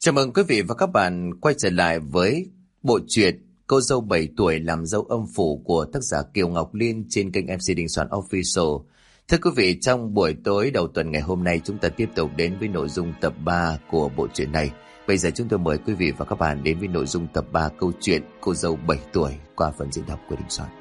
Chào mừng quý vị và các bạn quay trở lại với bộ truyện Cô dâu 7 tuổi làm dâu âm phủ của tác giả Kiều Ngọc Liên trên kênh MC Đình Soạn Official. Thưa quý vị, trong buổi tối đầu tuần ngày hôm nay chúng ta tiếp tục đến với nội dung tập 3 của bộ truyện này. Bây giờ chúng tôi mời quý vị và các bạn đến với nội dung tập 3 câu chuyện Cô dâu 7 tuổi qua phần diễn đọc của Đình Soạn.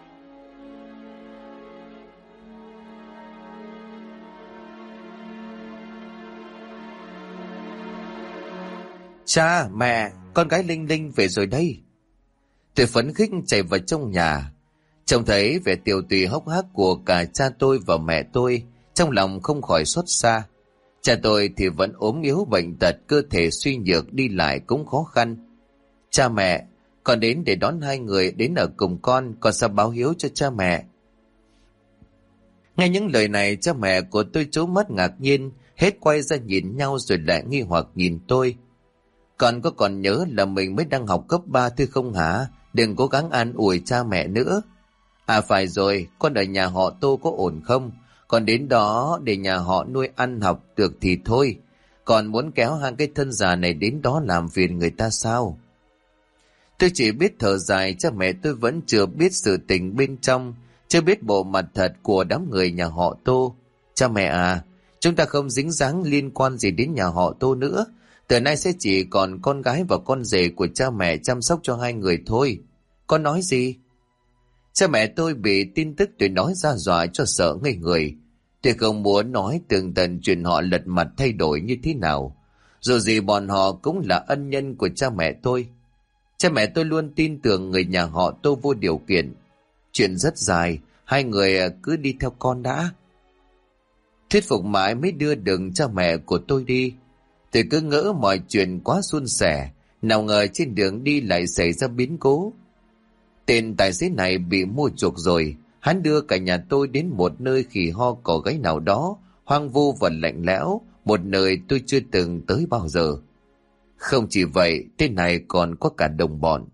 Cha, mẹ, con gái Linh Linh về rồi đây. Tôi phấn khích chạy vào trong nhà. Trông thấy vẻ tiều tụy hốc hác của cả cha tôi và mẹ tôi, trong lòng không khỏi xót xa. Cha tôi thì vẫn ốm yếu bệnh tật, cơ thể suy nhược, đi lại cũng khó khăn. Cha mẹ, con đến để đón hai người đến ở cùng con sẽ báo hiếu cho cha mẹ. Nghe những lời này, cha mẹ của tôi trố mắt ngạc nhiên, hết quay ra nhìn nhau rồi lại nghi hoặc nhìn tôi. Con còn nhớ là mình mới đang học cấp 3 thôi không hả? Đừng cố gắng an ủi cha mẹ nữa. À phải rồi, con ở nhà họ Tô có ổn không? Con đến đó để nhà họ nuôi ăn học được thì thôi. Còn muốn kéo hai cái thân già này đến đó làm phiền người ta sao? Tôi chỉ biết thở dài, cha mẹ tôi vẫn chưa biết sự tình bên trong, chưa biết bộ mặt thật của đám người nhà họ Tô. Cha mẹ à, chúng ta không dính dáng liên quan gì đến nhà họ Tô nữa. Từ nay sẽ chỉ còn con gái và con rể của cha mẹ chăm sóc cho hai người thôi. Con nói gì? Cha mẹ tôi bị tin tức tôi nói ra dọa cho sợ ngây người. Tôi không muốn nói tường tận chuyện họ lật mặt thay đổi như thế nào. Dù gì bọn họ cũng là ân nhân của cha mẹ tôi. Cha mẹ tôi luôn tin tưởng người nhà họ Tô vô điều kiện. Chuyện rất dài, hai người cứ đi theo con đã. Thuyết phục mãi mới đưa được cha mẹ của tôi đi. Tôi cứ ngỡ mọi chuyện quá suôn sẻ, nào ngờ trên đường đi lại xảy ra biến cố. Tên tài xế này bị mua chuộc rồi, hắn đưa cả nhà tôi đến một nơi khỉ ho cỏ gáy nào đó, hoang vu và lạnh lẽo, một nơi tôi chưa từng tới bao giờ. Không chỉ vậy, tên này còn có cả đồng bọn.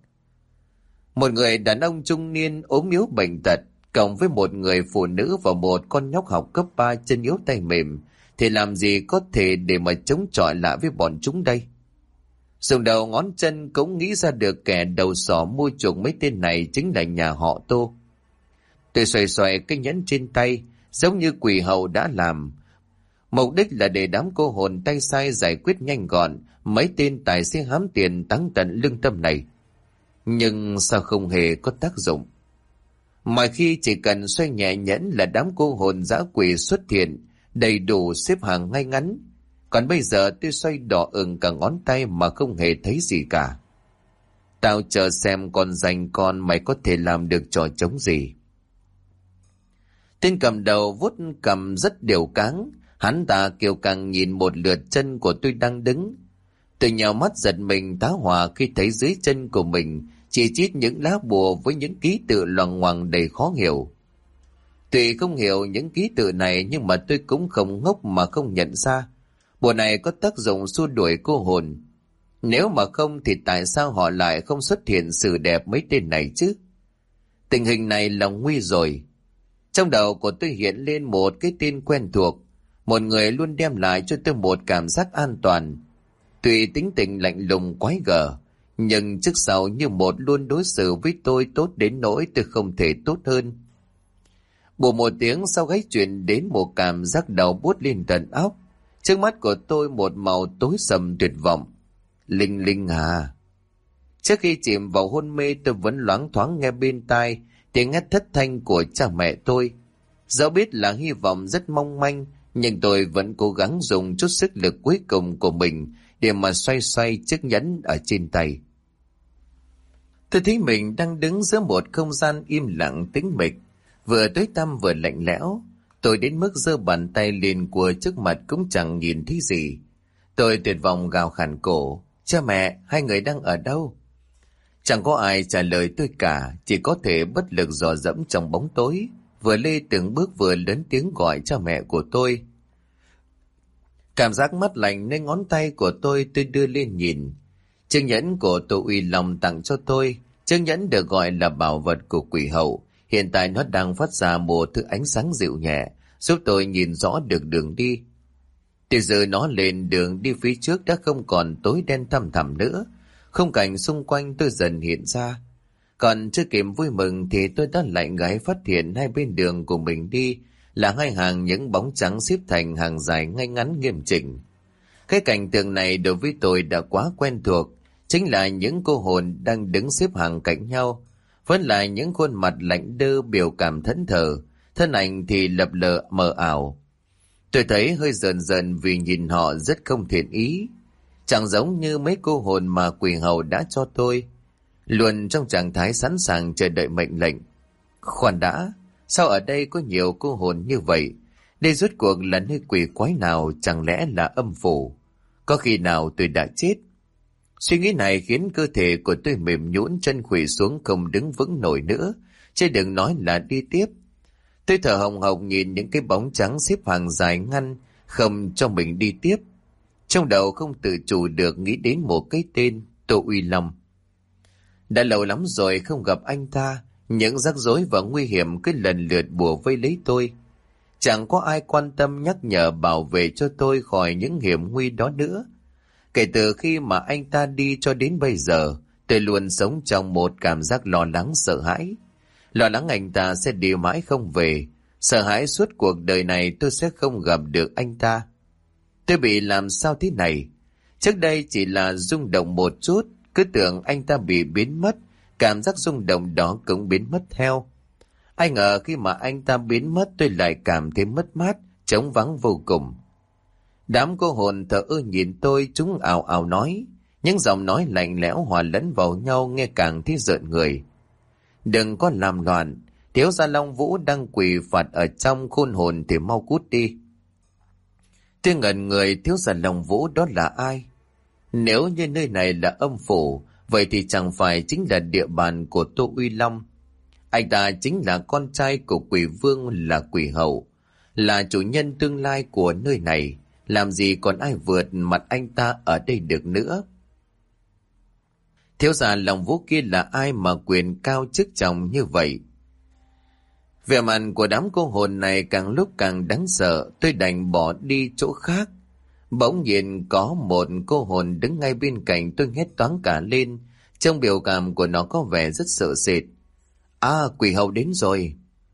Một người đàn ông trung niên ốm yếu bệnh tật, cộng với một người phụ nữ và một con nhóc học cấp 3 chân yếu tay mềm, thì làm gì có thể để mà chống chọi lại với bọn chúng đây? Dùng đầu ngón chân cũng nghĩ ra được kẻ đầu sỏ mua chuộc mấy tên này chính là nhà họ Tô. Tôi xoay xoay cái nhẫn trên tay, giống như quỷ hậu đã làm. Mục đích là để đám cô hồn tay sai giải quyết nhanh gọn mấy tên tài xế hám tiền táng tận lương tâm này. Nhưng sao không hề có tác dụng? Mọi khi chỉ cần xoay nhẹ nhẫn là đám cô hồn dã quỷ xuất hiện, đầy đủ xếp hàng ngay ngắn. Còn bây giờ tôi xoay đỏ ửng cả ngón tay mà không hề thấy gì cả. Tao chờ xem con danh con mày có thể làm được trò trống gì. Tên cầm đầu vuốt cầm rất đều cáng, hắn ta kiêu căng nhìn một lượt chân của tôi đang đứng. Tôi nhào mắt giật mình tá hỏa khi thấy dưới chân của mình chỉ chít những lá bùa với những ký tự loằng ngoằng đầy khó hiểu. Tuy không hiểu những ký tự này nhưng mà tôi cũng không ngốc mà không nhận ra. Bùa này có tác dụng xua đuổi cô hồn. Nếu mà không thì tại sao họ lại không xuất hiện xử đẹp mấy tên này chứ? Tình hình này là nguy rồi. Trong đầu của tôi hiện lên một cái tên quen thuộc. Một người luôn đem lại cho tôi một cảm giác an toàn. Tuy tính tình lạnh lùng quái gở, nhưng trước sau như một luôn đối xử với tôi tốt đến nỗi tôi không thể tốt hơn. Bùa một tiếng sau gáy truyền đến một cảm giác đau buốt lên tận óc. Trước mắt của tôi một màu tối sầm tuyệt vọng. Linh Linh à! Trước khi chìm vào hôn mê tôi vẫn loáng thoáng nghe bên tai tiếng hét thất thanh của cha mẹ tôi. Dẫu biết là hy vọng rất mong manh, nhưng tôi vẫn cố gắng dùng chút sức lực cuối cùng của mình để mà xoay xoay chiếc nhẫn ở trên tay. Tôi thấy mình đang đứng giữa một không gian im lặng tĩnh mịch, vừa tối tăm vừa lạnh lẽo. Tôi đến mức giơ bàn tay lên của trước mặt cũng chẳng nhìn thấy gì. Tôi tuyệt vọng gào khản cổ. Cha mẹ, hai người đang ở đâu? Chẳng có ai trả lời tôi cả, chỉ có thể bất lực dò dẫm trong bóng tối, vừa lê từng bước vừa lớn tiếng gọi cha mẹ của tôi. Cảm giác mát lạnh nơi ngón tay của tôi đưa lên nhìn. Chiếc nhẫn của Tô Uy Long tặng cho tôi, chiếc nhẫn được gọi là bảo vật của quỷ hậu. Hiện tại nó đang phát ra một thứ ánh sáng dịu nhẹ, giúp tôi nhìn rõ được đường đi. Từ giờ nó lên đường đi phía trước đã không còn tối đen thăm thẳm nữa. Khung cảnh xung quanh tôi dần hiện ra. Còn chưa kịp vui mừng thì tôi đã lại gái phát hiện hai bên đường của mình đi là hai hàng những bóng trắng xếp thành hàng dài ngay ngắn nghiêm chỉnh. Cái cảnh tượng này đối với tôi đã quá quen thuộc, chính là những cô hồn đang đứng xếp hàng cạnh nhau, vẫn là những khuôn mặt lạnh đơ biểu cảm thẫn thờ, thân ảnh thì lập lờ mờ ảo. Tôi thấy hơi rờn rợn vì nhìn họ rất không thiện ý, chẳng giống như mấy cô hồn mà quỷ hầu đã cho tôi, luôn trong trạng thái sẵn sàng chờ đợi mệnh lệnh. Khoan đã, sao ở đây có nhiều cô hồn như vậy? Đây rốt cuộc là nơi quỷ quái nào, chẳng lẽ là âm phủ? Có khi nào tôi đã chết? Suy nghĩ này khiến cơ thể của tôi mềm nhũn, chân khuỵu xuống không đứng vững nổi nữa, chứ đừng nói là đi tiếp. Tôi thở hồng hộc nhìn những cái bóng trắng xếp hàng dài ngăn, không cho mình đi tiếp. Trong đầu không tự chủ được nghĩ đến một cái tên, Tô Uy Long. Đã lâu lắm rồi không gặp anh ta, những rắc rối và nguy hiểm cứ lần lượt bủa vây lấy tôi. Chẳng có ai quan tâm nhắc nhở bảo vệ cho tôi khỏi những hiểm nguy đó nữa. Kể từ khi mà anh ta đi cho đến bây giờ, tôi luôn sống trong một cảm giác lo lắng sợ hãi. Lo lắng anh ta sẽ đi mãi không về, sợ hãi suốt cuộc đời này tôi sẽ không gặp được anh ta. Tôi bị làm sao thế này? Trước đây chỉ là rung động một chút, cứ tưởng anh ta bị biến mất, cảm giác rung động đó cũng biến mất theo. Ai ngờ khi mà anh ta biến mất tôi lại cảm thấy mất mát, trống vắng vô cùng. Đám cô hồn thờ ơ nhìn tôi, chúng ào ào nói, những giọng nói lạnh lẽo hòa lẫn vào nhau nghe càng thấy rợn người. Đừng có làm loạn, thiếu gia Long Vũ đang quỳ phạt ở trong khôn hồn thì mau cút đi. Tôi ngẩn người, thiếu gia Long Vũ đó là ai? Nếu như nơi này là âm phủ, vậy thì chẳng phải chính là địa bàn của Tô Uy Long. Anh ta chính là con trai của quỷ vương, là quỷ hậu, là chủ nhân tương lai của nơi này. Làm gì còn ai vượt mặt anh ta ở đây được nữa? Thiếu gia Long Vũ kia là ai mà quyền cao chức trọng như vậy? Vẻ mặt của đám cô hồn này càng lúc càng đáng sợ, tôi đành bỏ đi chỗ khác. Bỗng nhiên có một cô hồn đứng ngay bên cạnh tôi, hét toáng cả lên, trong biểu cảm của nó có vẻ rất sợ sệt. À, quỷ hậu đến rồi.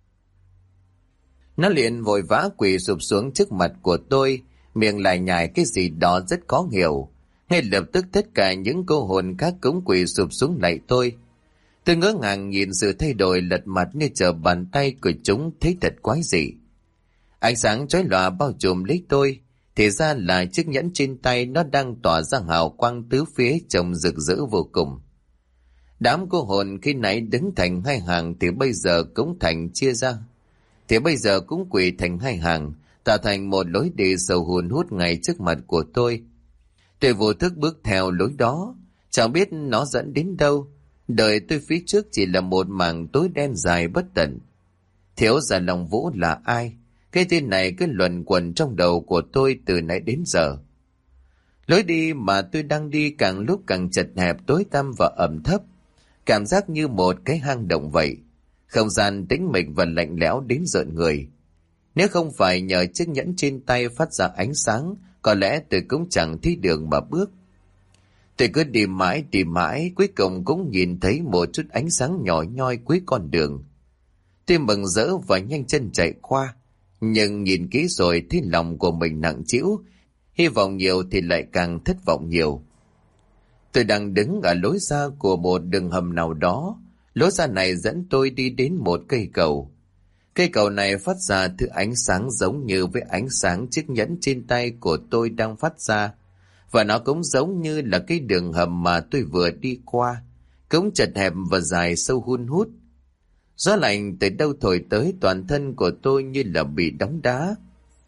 Nó liền vội vã quỳ sụp xuống trước mặt của tôi, miệng lại nhải cái gì đó rất khó hiểu. Ngay lập tức tất cả những cô hồn khác cũng quỳ sụp xuống lạy tôi. Tôi ngỡ ngàng nhìn sự thay đổi lật mặt như trở bàn tay của chúng, thấy thật quái dị. Ánh sáng chói lòa bao trùm lấy tôi, thì ra là chiếc nhẫn trên tay nó đang tỏa ra hào quang tứ phía trông rực rỡ vô cùng. Đám cô hồn khi nãy đứng thành hai hàng thì bây giờ cũng thành chia ra. Thì bây giờ cũng quỳ thành hai hàng, tạo thành một lối đi sâu hun hút ngay trước mặt của tôi. Tôi vô thức bước theo lối đó, chẳng biết nó dẫn đến đâu. Đời tôi phía trước chỉ là một mảng tối đen dài bất tận. Thiếu gia Long Vũ là ai? Cái tên này cứ luẩn quẩn trong đầu của tôi từ nãy đến giờ. Lối đi mà tôi đang đi càng lúc càng chật hẹp, tối tăm và ẩm thấp. Cảm giác như một cái hang động vậy. Không gian tĩnh mịch và lạnh lẽo đến rợn người. Nếu không phải nhờ chiếc nhẫn trên tay phát ra ánh sáng, có lẽ tôi cũng chẳng thấy đường mà bước. Tôi cứ đi mãi, cuối cùng cũng nhìn thấy một chút ánh sáng nhỏ nhoi cuối con đường. Tôi mừng rỡ và nhanh chân chạy qua, nhưng nhìn kỹ rồi thấy lòng của mình nặng trĩu, hy vọng nhiều thì lại càng thất vọng nhiều. Tôi đang đứng ở lối ra của một đường hầm nào đó. Lối ra này dẫn tôi đi đến một cây cầu. Cây cầu này phát ra thứ ánh sáng giống như với ánh sáng chiếc nhẫn trên tay của tôi đang phát ra. Và nó cũng giống như là cái đường hầm mà tôi vừa đi qua, cũng chật hẹp và dài sâu hun hút. Gió lạnh từ đâu thổi tới, toàn thân của tôi như là bị đóng đá.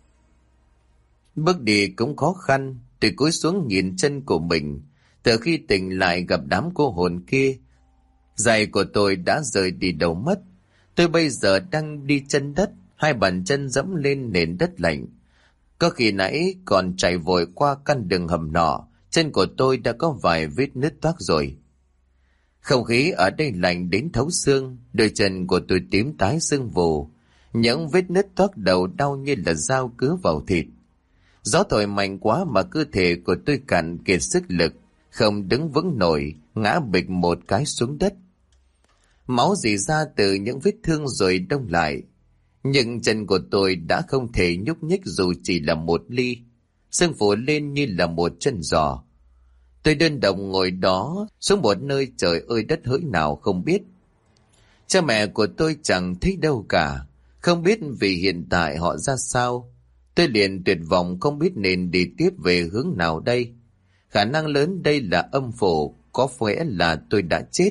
Bước đi cũng khó khăn, tôi cúi xuống nhìn chân của mình. Từ khi tỉnh lại gặp đám cô hồn kia, giày của tôi đã rời đi đâu mất. Tôi bây giờ đang đi chân đất, hai bàn chân dẫm lên nền đất lạnh. Có khi nãy còn chạy vội qua căn đường hầm nọ, chân của tôi đã có vài vết nứt toác rồi. Không khí ở đây lạnh đến thấu xương, đôi chân của tôi tím tái sưng vù, những vết nứt toác đầu đau như là dao cứa vào thịt. Gió thổi mạnh quá mà cơ thể của tôi cạn kiệt sức lực, không đứng vững nổi, ngã bịch một cái xuống đất. Máu rỉ ra từ những vết thương rồi đông lại. Nhưng chân của tôi đã không thể nhúc nhích dù chỉ là một ly. Xương phủ lên như là một chân giò. Tôi đơn độc ngồi đó xuống một nơi trời ơi đất hỡi nào không biết. Cha mẹ của tôi chẳng thấy đâu cả, không biết vì hiện tại họ ra sao. Tôi liền tuyệt vọng không biết nên đi tiếp về hướng nào đây. Khả năng lớn đây là âm phủ, có vẻ là tôi đã chết.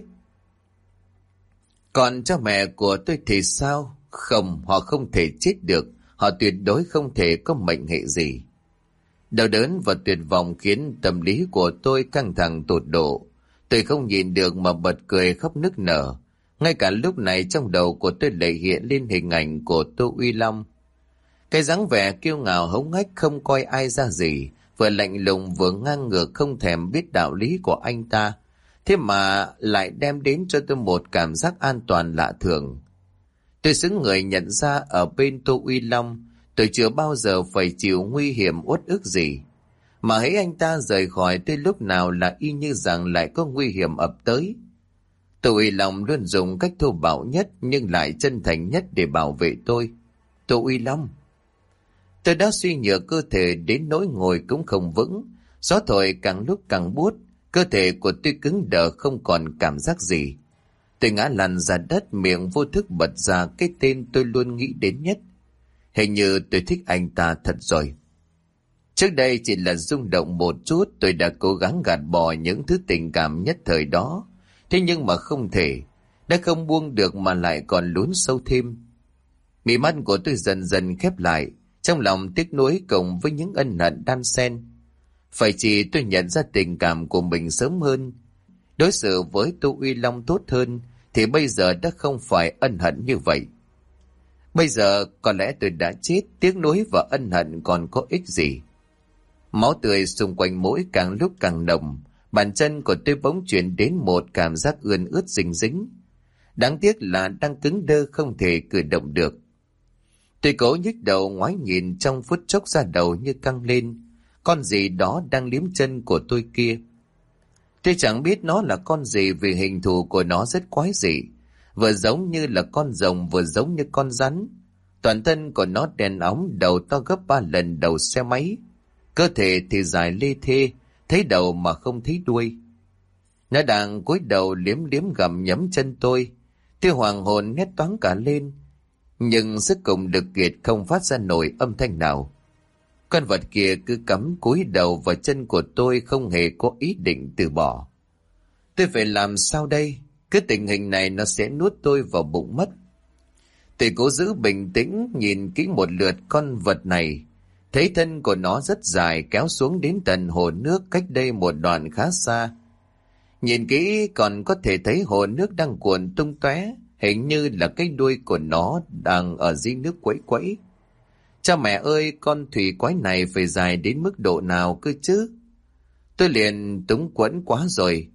Còn cha mẹ của tôi thì sao? Không, họ không thể chết được, họ tuyệt đối không thể có mệnh hệ gì. Đau đớn và tuyệt vọng khiến tâm lý của tôi căng thẳng tột độ. Tôi không nhìn được mà bật cười khóc nức nở. Ngay cả lúc này trong đầu của tôi lại hiện lên hình ảnh của Tô Uy Long. Cái dáng vẻ kiêu ngạo hống hách không coi ai ra gì, vừa lạnh lùng vừa ngang ngược không thèm biết đạo lý của anh ta. Thế mà lại đem đến cho tôi một cảm giác an toàn lạ thường. Tôi xứng người nhận ra ở bên Tô Uy Long, tôi chưa bao giờ phải chịu nguy hiểm uất ức gì. Mà hễ anh ta rời khỏi tôi lúc nào là y như rằng lại có nguy hiểm ập tới. Tô Uy Long luôn dùng cách thô bạo nhất nhưng lại chân thành nhất để bảo vệ tôi. Tô Uy Long. Tôi đã suy nhược cơ thể đến nỗi ngồi cũng không vững. Gió thổi càng lúc càng buốt, cơ thể của tôi cứng đờ không còn cảm giác gì. Tôi ngã lăn ra đất, miệng vô thức bật ra cái tên tôi luôn nghĩ đến nhất. Hình như tôi thích anh ta thật rồi. Trước đây chỉ là rung động một chút, tôi đã cố gắng gạt bỏ những thứ tình cảm nhất thời đó. Thế nhưng mà không thể, đã không buông được mà lại còn lún sâu thêm. Mí mắt của tôi dần dần khép lại, trong lòng tiếc nuối cộng với những ân hận đan xen. Phải chỉ tôi nhận ra tình cảm của mình sớm hơn, đối xử với Tô Uy Long tốt hơn, thì bây giờ đã không phải ân hận như vậy. Bây giờ có lẽ tôi đã chết, tiếc nuối và ân hận còn có ích gì. Máu tươi xung quanh mũi càng lúc càng nồng, bàn chân của tôi bỗng chuyển đến một cảm giác ươn ướt dính dính. Đáng tiếc là đang cứng đơ không thể cử động được. Tôi cố nhích đầu ngoái nhìn, trong phút chốc da đầu như căng lên. Con gì đó đang liếm chân của tôi kia. Tôi chẳng biết nó là con gì vì hình thù của nó rất quái dị. Vừa giống như là con rồng vừa giống như con rắn. Toàn thân của nó đen óng, đầu to gấp 3 lần đầu xe máy. Cơ thể thì dài lê thê, thấy đầu mà không thấy đuôi. Nó đang cúi đầu liếm liếm gặm nhấm chân tôi. Tôi hoàng hồn hét toáng cả lên. Nhưng sức cùng lực kiệt không phát ra nổi âm thanh nào. Con vật kia cứ cắm cúi đầu vào chân của tôi, không hề có ý định từ bỏ. Tôi phải làm sao đây? Cứ tình hình này nó sẽ nuốt tôi vào bụng mất. Tôi cố giữ bình tĩnh nhìn kỹ một lượt con vật này. Thấy thân của nó rất dài, kéo xuống đến tận hồ nước cách đây một đoạn khá xa. Nhìn kỹ còn có thể thấy hồ nước đang cuồn tung tóe, hình như là cái đuôi của nó đang ở dưới nước quẫy quẫy. Cha mẹ ơi, con thủy quái này phải dài đến mức độ nào cơ chứ? Tôi liền túng quẫn quá rồi.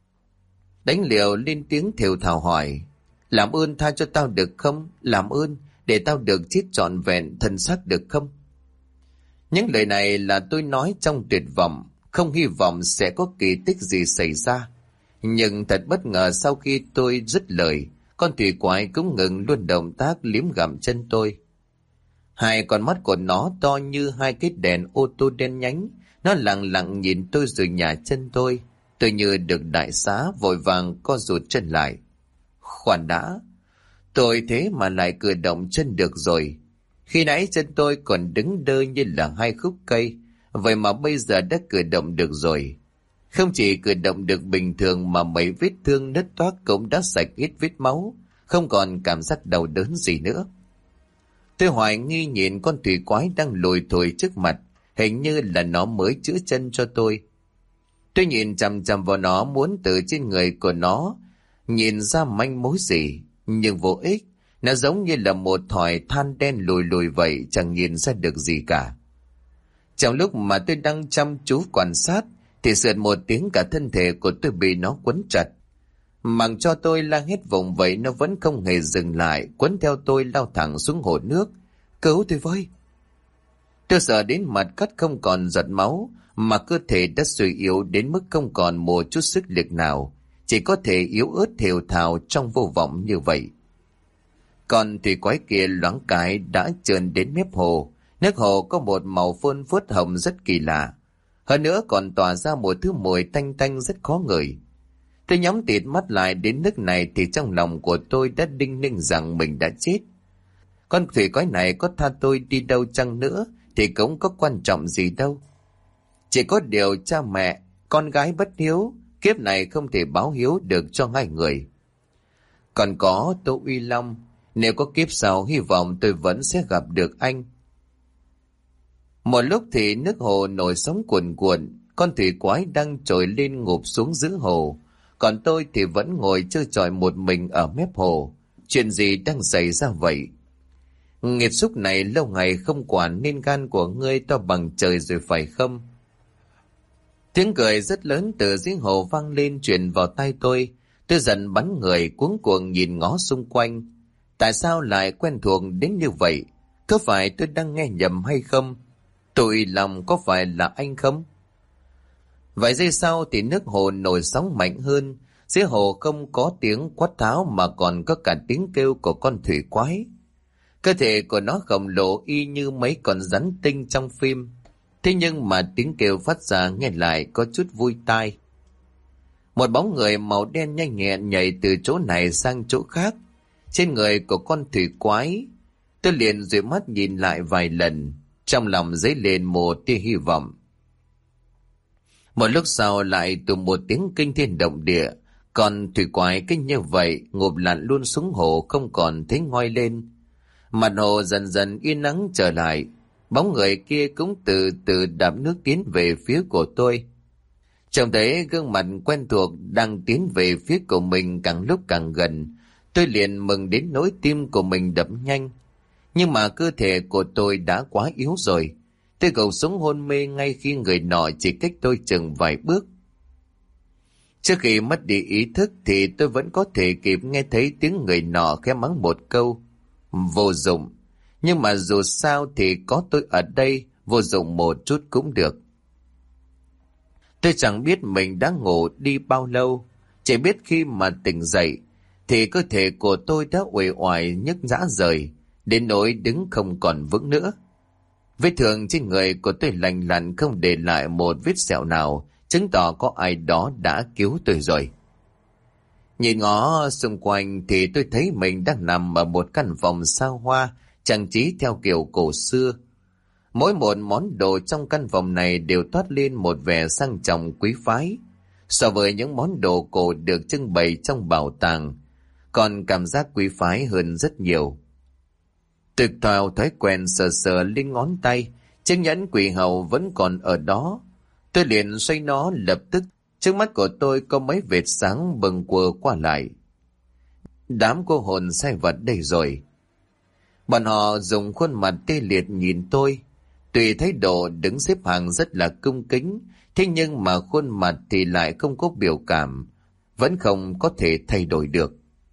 Đánh liều lên tiếng thều thào hỏi. Làm ơn tha cho tao được không? Làm ơn, để tao được chết trọn vẹn thân xác được không? Những lời này là tôi nói trong tuyệt vọng, không hy vọng sẽ có kỳ tích gì xảy ra. Nhưng thật bất ngờ sau khi tôi dứt lời, con thủy quái cũng ngừng luôn động tác liếm gặm chân tôi. Hai con mắt của nó to như hai cái đèn ô tô đen nhánh, nó lặng lặng nhìn tôi rồi nhả chân tôi. Tôi như được đại xá, vội vàng co rụt chân lại. Khoan đã, tôi thế mà lại cử động chân được rồi. Khi nãy chân tôi còn đứng đơ như là hai khúc cây, vậy mà bây giờ đã cử động được rồi. Không chỉ cử động được bình thường mà mấy vết thương nứt toác cũng đã sạch hết vết máu, không còn cảm giác đau đớn gì nữa. Tôi hoài nghi nhìn con thủy quái đang lùi thổi trước mặt, hình như là nó mới chữa chân cho tôi. Tôi nhìn chằm chằm vào nó, muốn từ trên người của nó nhìn ra manh mối gì, nhưng vô ích. Nó giống như là một thỏi than đen lùi lùi vậy, chẳng nhìn ra được gì cả. Trong lúc mà tôi đang chăm chú quan sát, thì sượt một tiếng cả thân thể của tôi bị nó quấn chặt. Mặc cho tôi la hét vùng vậy, nó vẫn không hề dừng lại, quấn theo tôi lao thẳng xuống hồ nước. Cứu tôi với! Tôi sợ đến mặt cắt không còn giọt máu, mà cơ thể đã suy yếu đến mức không còn một chút sức lực nào, chỉ có thể yếu ớt thều thào trong vô vọng như vậy. Còn thủy quái kia loáng cái đã trườn đến mép hồ. Nước hồ có một màu phơn phớt hồng rất kỳ lạ, hơn nữa còn tỏa ra một thứ mùi tanh tanh rất khó ngửi. Tôi nhắm tịt mắt lại đến nước này thì trong lòng của tôi đã đinh ninh rằng mình đã chết. Con thủy quái này có tha tôi đi đâu chăng nữa thì cũng có quan trọng gì đâu. Chỉ có điều cha mẹ, con gái bất hiếu, kiếp này không thể báo hiếu được cho hai người. Còn có Tô Uy Long, nếu có kiếp sau hy vọng tôi vẫn sẽ gặp được anh. Một lúc thì nước hồ nổi sóng cuồn cuộn, con thủy quái đang trồi lên ngụp xuống giữa hồ, còn tôi thì vẫn ngồi chơi trọi một mình ở mép hồ. Chuyện gì đang xảy ra vậy? Nghiệt xúc này lâu ngày không quản nên gan của ngươi to bằng trời rồi phải không? Tiếng cười rất lớn từ dưới hồ vang lên truyền vào tai tôi. Tôi dần bắn người cuống cuồng nhìn ngó xung quanh. Tại sao lại quen thuộc đến như vậy? Có phải tôi đang nghe nhầm hay không? Tôi lòng có phải là anh không? Vài giây sau thì nước hồ nổi sóng mạnh hơn. Dưới hồ không có tiếng quát tháo mà còn có cả tiếng kêu của con thủy quái. Cơ thể của nó khổng lồ y như mấy con rắn tinh trong phim. Thế nhưng mà tiếng kêu phát ra nghe lại có chút vui tai. Một bóng người màu đen nhanh nhẹn nhảy từ chỗ này sang chỗ khác. Trên người của con thủy quái, tôi liền dụi mắt nhìn lại vài lần, trong lòng dấy lên một tia hy vọng. Một lúc sau lại từ một tiếng kinh thiên động địa, còn thủy quái kinh như vậy ngụp lặn luôn xuống hồ không còn thấy ngoi lên. Mặt hồ dần dần yên nắng trở lại, bóng người kia cũng từ từ đạp nước tiến về phía của tôi. Trông thấy gương mặt quen thuộc đang tiến về phía của mình càng lúc càng gần, tôi liền mừng đến nỗi tim của mình đập nhanh. Nhưng mà cơ thể của tôi đã quá yếu rồi. Tôi gục xuống hôn mê ngay khi người nọ chỉ cách tôi chừng vài bước. Trước khi mất đi ý thức thì tôi vẫn có thể kịp nghe thấy tiếng người nọ khẽ mắng một câu: vô dụng. Nhưng mà dù sao thì có tôi ở đây, vô dụng một chút cũng được. Tôi chẳng biết mình đã ngủ đi bao lâu, chỉ biết khi mà tỉnh dậy thì cơ thể của tôi đã uể oải nhức rã rời, đến nỗi đứng không còn vững nữa. Vết thương trên người của tôi lành lặn không để lại một vết sẹo nào, chứng tỏ có ai đó đã cứu tôi rồi. Nhìn ngó xung quanh thì tôi thấy mình đang nằm ở một căn phòng xa hoa, trang trí theo kiểu cổ xưa. Mỗi một món đồ trong căn phòng này đều toát lên một vẻ sang trọng quý phái. So với những món đồ cổ được trưng bày trong bảo tàng, còn cảm giác quý phái hơn rất nhiều. Tôi theo thói quen sờ sờ lên ngón tay, chiếc nhẫn quỷ hầu vẫn còn ở đó. Tôi liền xoay nó, lập tức trước mắt của tôi có mấy vệt sáng bừng quờ qua lại. Đám cô hồn sai vật đây rồi. Bọn họ dùng khuôn mặt tê liệt nhìn tôi. Tuy thái độ đứng xếp hàng rất là cung kính, thế nhưng mà khuôn mặt thì lại không có biểu cảm, vẫn không có thể thay đổi được.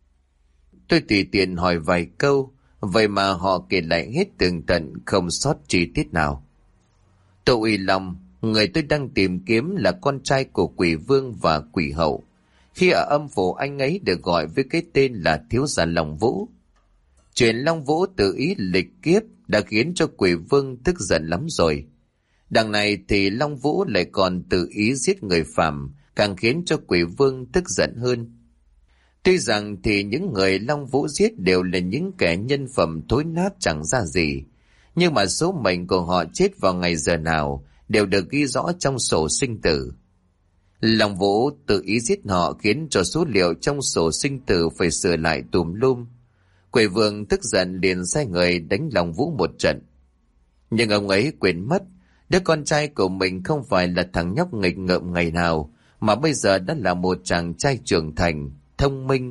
Tôi tùy tiện hỏi vài câu, vậy mà họ kể lại hết tường tận không sót chi tiết nào. Tô Uy Long, người tôi đang tìm kiếm là con trai của quỷ vương và quỷ hậu. Khi ở âm phủ anh ấy được gọi với cái tên là thiếu gia Long Vũ. Chuyện Long Vũ tự ý lịch kiếp đã khiến cho quỷ vương tức giận lắm rồi. Đằng này thì Long Vũ lại còn tự ý giết người phàm, càng khiến cho quỷ vương tức giận hơn. Tuy rằng thì những người Long Vũ giết đều là những kẻ nhân phẩm thối nát chẳng ra gì, nhưng mà số mệnh của họ chết vào ngày giờ nào đều được ghi rõ trong sổ sinh tử. Long Vũ tự ý giết họ khiến cho số liệu trong sổ sinh tử phải sửa lại tùm lum. Quỷ vương tức giận liền sai người đánh Long Vũ một trận. Nhưng ông ấy quên mất, đứa con trai của mình không phải là thằng nhóc nghịch ngợm ngày nào, mà bây giờ đã là một chàng trai trưởng thành, thông minh.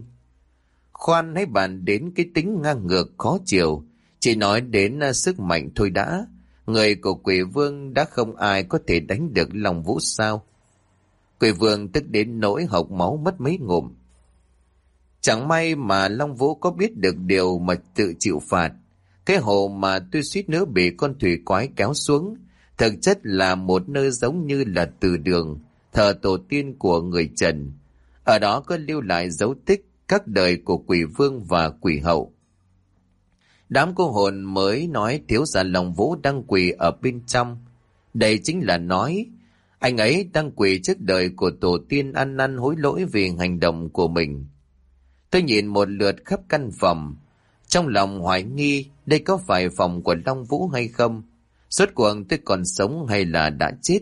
Khoan hãy bàn đến cái tính ngang ngược khó chịu, chỉ nói đến sức mạnh thôi đã. Người của quỷ vương đã không ai có thể đánh được Long Vũ sao? Quỷ vương tức đến nỗi hộc máu mất mấy ngụm. Chẳng may mà Long Vũ có biết được điều mà tự chịu phạt. Cái hồ mà tôi suýt nữa bị con thủy quái kéo xuống, thực chất là một nơi giống như là từ đường, thờ tổ tiên của người Trần. Ở đó có lưu lại dấu tích các đời của quỷ vương và quỷ hậu. Đám cô hồn mới nói thiếu gia Long Vũ đang quỳ ở bên trong. Đây chính là nói anh ấy đang quỳ trước đời của tổ tiên, ăn năn hối lỗi vì hành động của mình. Tôi nhìn một lượt khắp căn phòng, trong lòng hoài nghi đây có phải phòng của Long Vũ hay không. Rốt cuộc tôi còn sống hay là đã chết?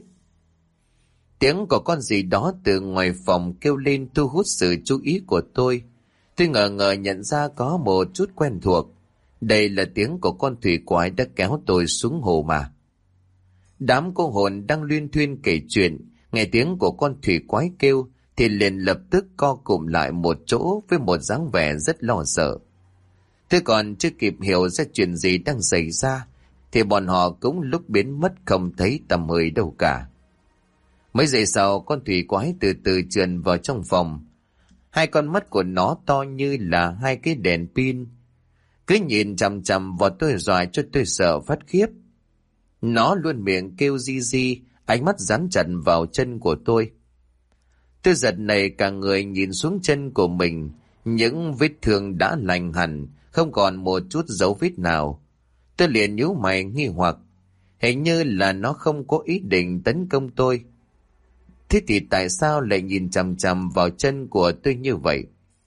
Tiếng của con gì đó từ ngoài phòng kêu lên thu hút sự chú ý của tôi. Tôi ngờ ngờ nhận ra có một chút quen thuộc. Đây là tiếng của con thủy quái đã kéo tôi xuống hồ mà. Đám cô hồn đang luyên thuyên kể chuyện, nghe tiếng của con thủy quái kêu thì liền lập tức co cụm lại một chỗ với một dáng vẻ rất lo sợ. Tôi còn chưa kịp hiểu ra chuyện gì đang xảy ra thì bọn họ cũng lúc biến mất không thấy tăm hơi đâu cả. Mấy giây sau, con thủy quái từ từ trườn vào trong phòng. Hai con mắt của nó to như là hai cái đèn pin, cứ nhìn chằm chằm vào tôi dọa cho tôi sợ phát khiếp. Nó luôn miệng kêu di di, ánh mắt dán chặt vào chân của tôi. Tôi giật nảy cả người nhìn xuống chân của mình, những vết thương đã lành hẳn, không còn một chút dấu vết nào. Tôi liền nhíu mày nghi hoặc, hình như là nó không có ý định tấn công tôi. Thế thì tại sao lại nhìn chằm chằm vào chân của tôi như vậy?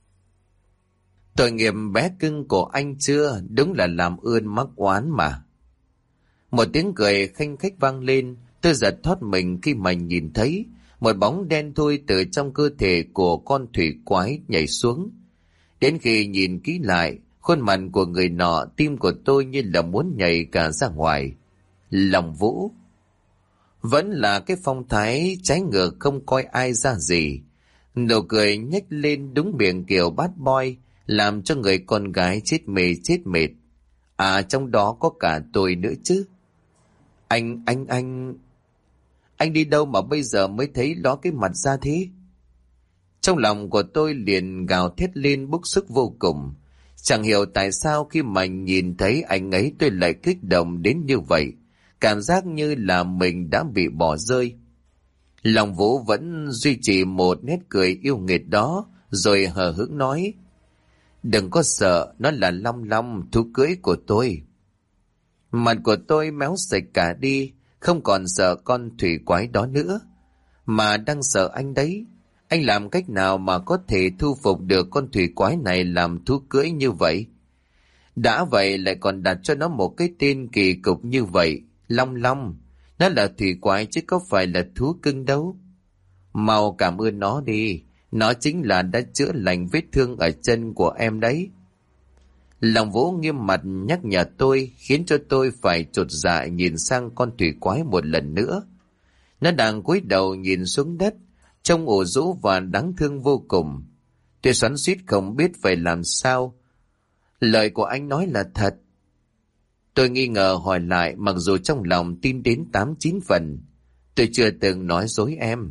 Tội nghiệp bé cưng của anh chưa, đúng là làm ơn mắc oán mà. Một tiếng cười khanh khách vang lên, tôi giật thoát mình khi mà nhìn thấy một bóng đen thui từ trong cơ thể của con thủy quái nhảy xuống. Đến khi nhìn kỹ lại, khuôn mặt của người nọ, tim của tôi như là muốn nhảy cả ra ngoài. Long Vũ. Vẫn là cái phong thái trái ngược không coi ai ra gì. Nụ cười nhếch lên đúng miệng kiểu bad boy, làm cho người con gái chết mê chết mệt. À, trong đó có cả tôi nữa chứ. Anh đi đâu mà bây giờ mới thấy ló cái mặt ra thế? Trong lòng của tôi liền gào thét lên bức xúc vô cùng. Chẳng hiểu tại sao khi mà nhìn thấy anh ấy tôi lại kích động đến như vậy. Cảm giác như là mình đã bị bỏ rơi. Long Vũ vẫn duy trì một nét cười yêu nghiệt đó, rồi hờ hững nói: Đừng có sợ, nó là Long Long, thú cưới của tôi. Mặt của tôi méo sạch cả đi, không còn sợ con thủy quái đó nữa, mà đang sợ anh đấy. Anh làm cách nào mà có thể thu phục được con thủy quái này làm thú cưới như vậy? Đã vậy lại còn đặt cho nó một cái tên kỳ cục như vậy, Long Long. Nó là thủy quái chứ có phải là thú cưng đâu. Mau cảm ơn nó đi, nó chính là đã chữa lành vết thương ở chân của em đấy. Long Vũ nghiêm mặt nhắc nhở tôi, khiến cho tôi phải chột dạ nhìn sang con thủy quái một lần nữa. Nó đang cúi đầu nhìn xuống đất, trông ủ rũ và đáng thương vô cùng. Tôi xoắn xuýt không biết phải làm sao. Lời của anh nói là thật. Tôi nghi ngờ hỏi lại, mặc dù trong lòng tin đến 8-9 phần. Tôi chưa từng nói dối em.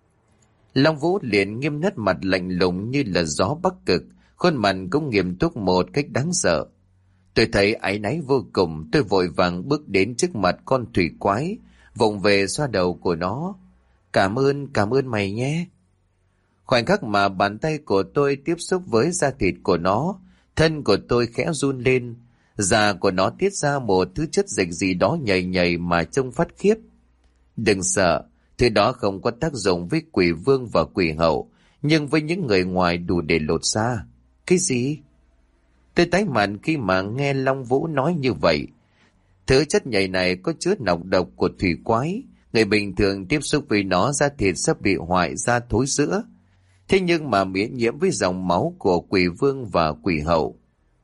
Long Vũ liền nghiêm nét mặt lạnh lùng như là gió bắc cực, khuôn mặt cũng nghiêm túc một cách đáng sợ. Tôi thấy áy náy vô cùng, tôi vội vàng bước đến trước mặt con thủy quái, vụng về xoa đầu của nó. Cảm ơn mày nhé. Khoảnh khắc mà bàn tay của tôi tiếp xúc với da thịt của nó, thân của tôi khẽ run lên. Da của nó tiết ra một thứ chất dịch gì đó nhầy nhầy mà trông phát khiếp. Đừng sợ, thứ đó không có tác dụng với quỷ vương và quỷ hậu, nhưng với những người ngoài đủ để lột da. Cái gì? Tôi tái mặt khi mà nghe Long Vũ nói như vậy. Thứ chất nhầy này có chứa nọc độc của thủy quái. Người bình thường tiếp xúc với nó, da thịt sẽ bị hoại ra thối rữa. Thế nhưng mà miễn nhiễm với dòng máu của quỷ vương và quỷ hậu.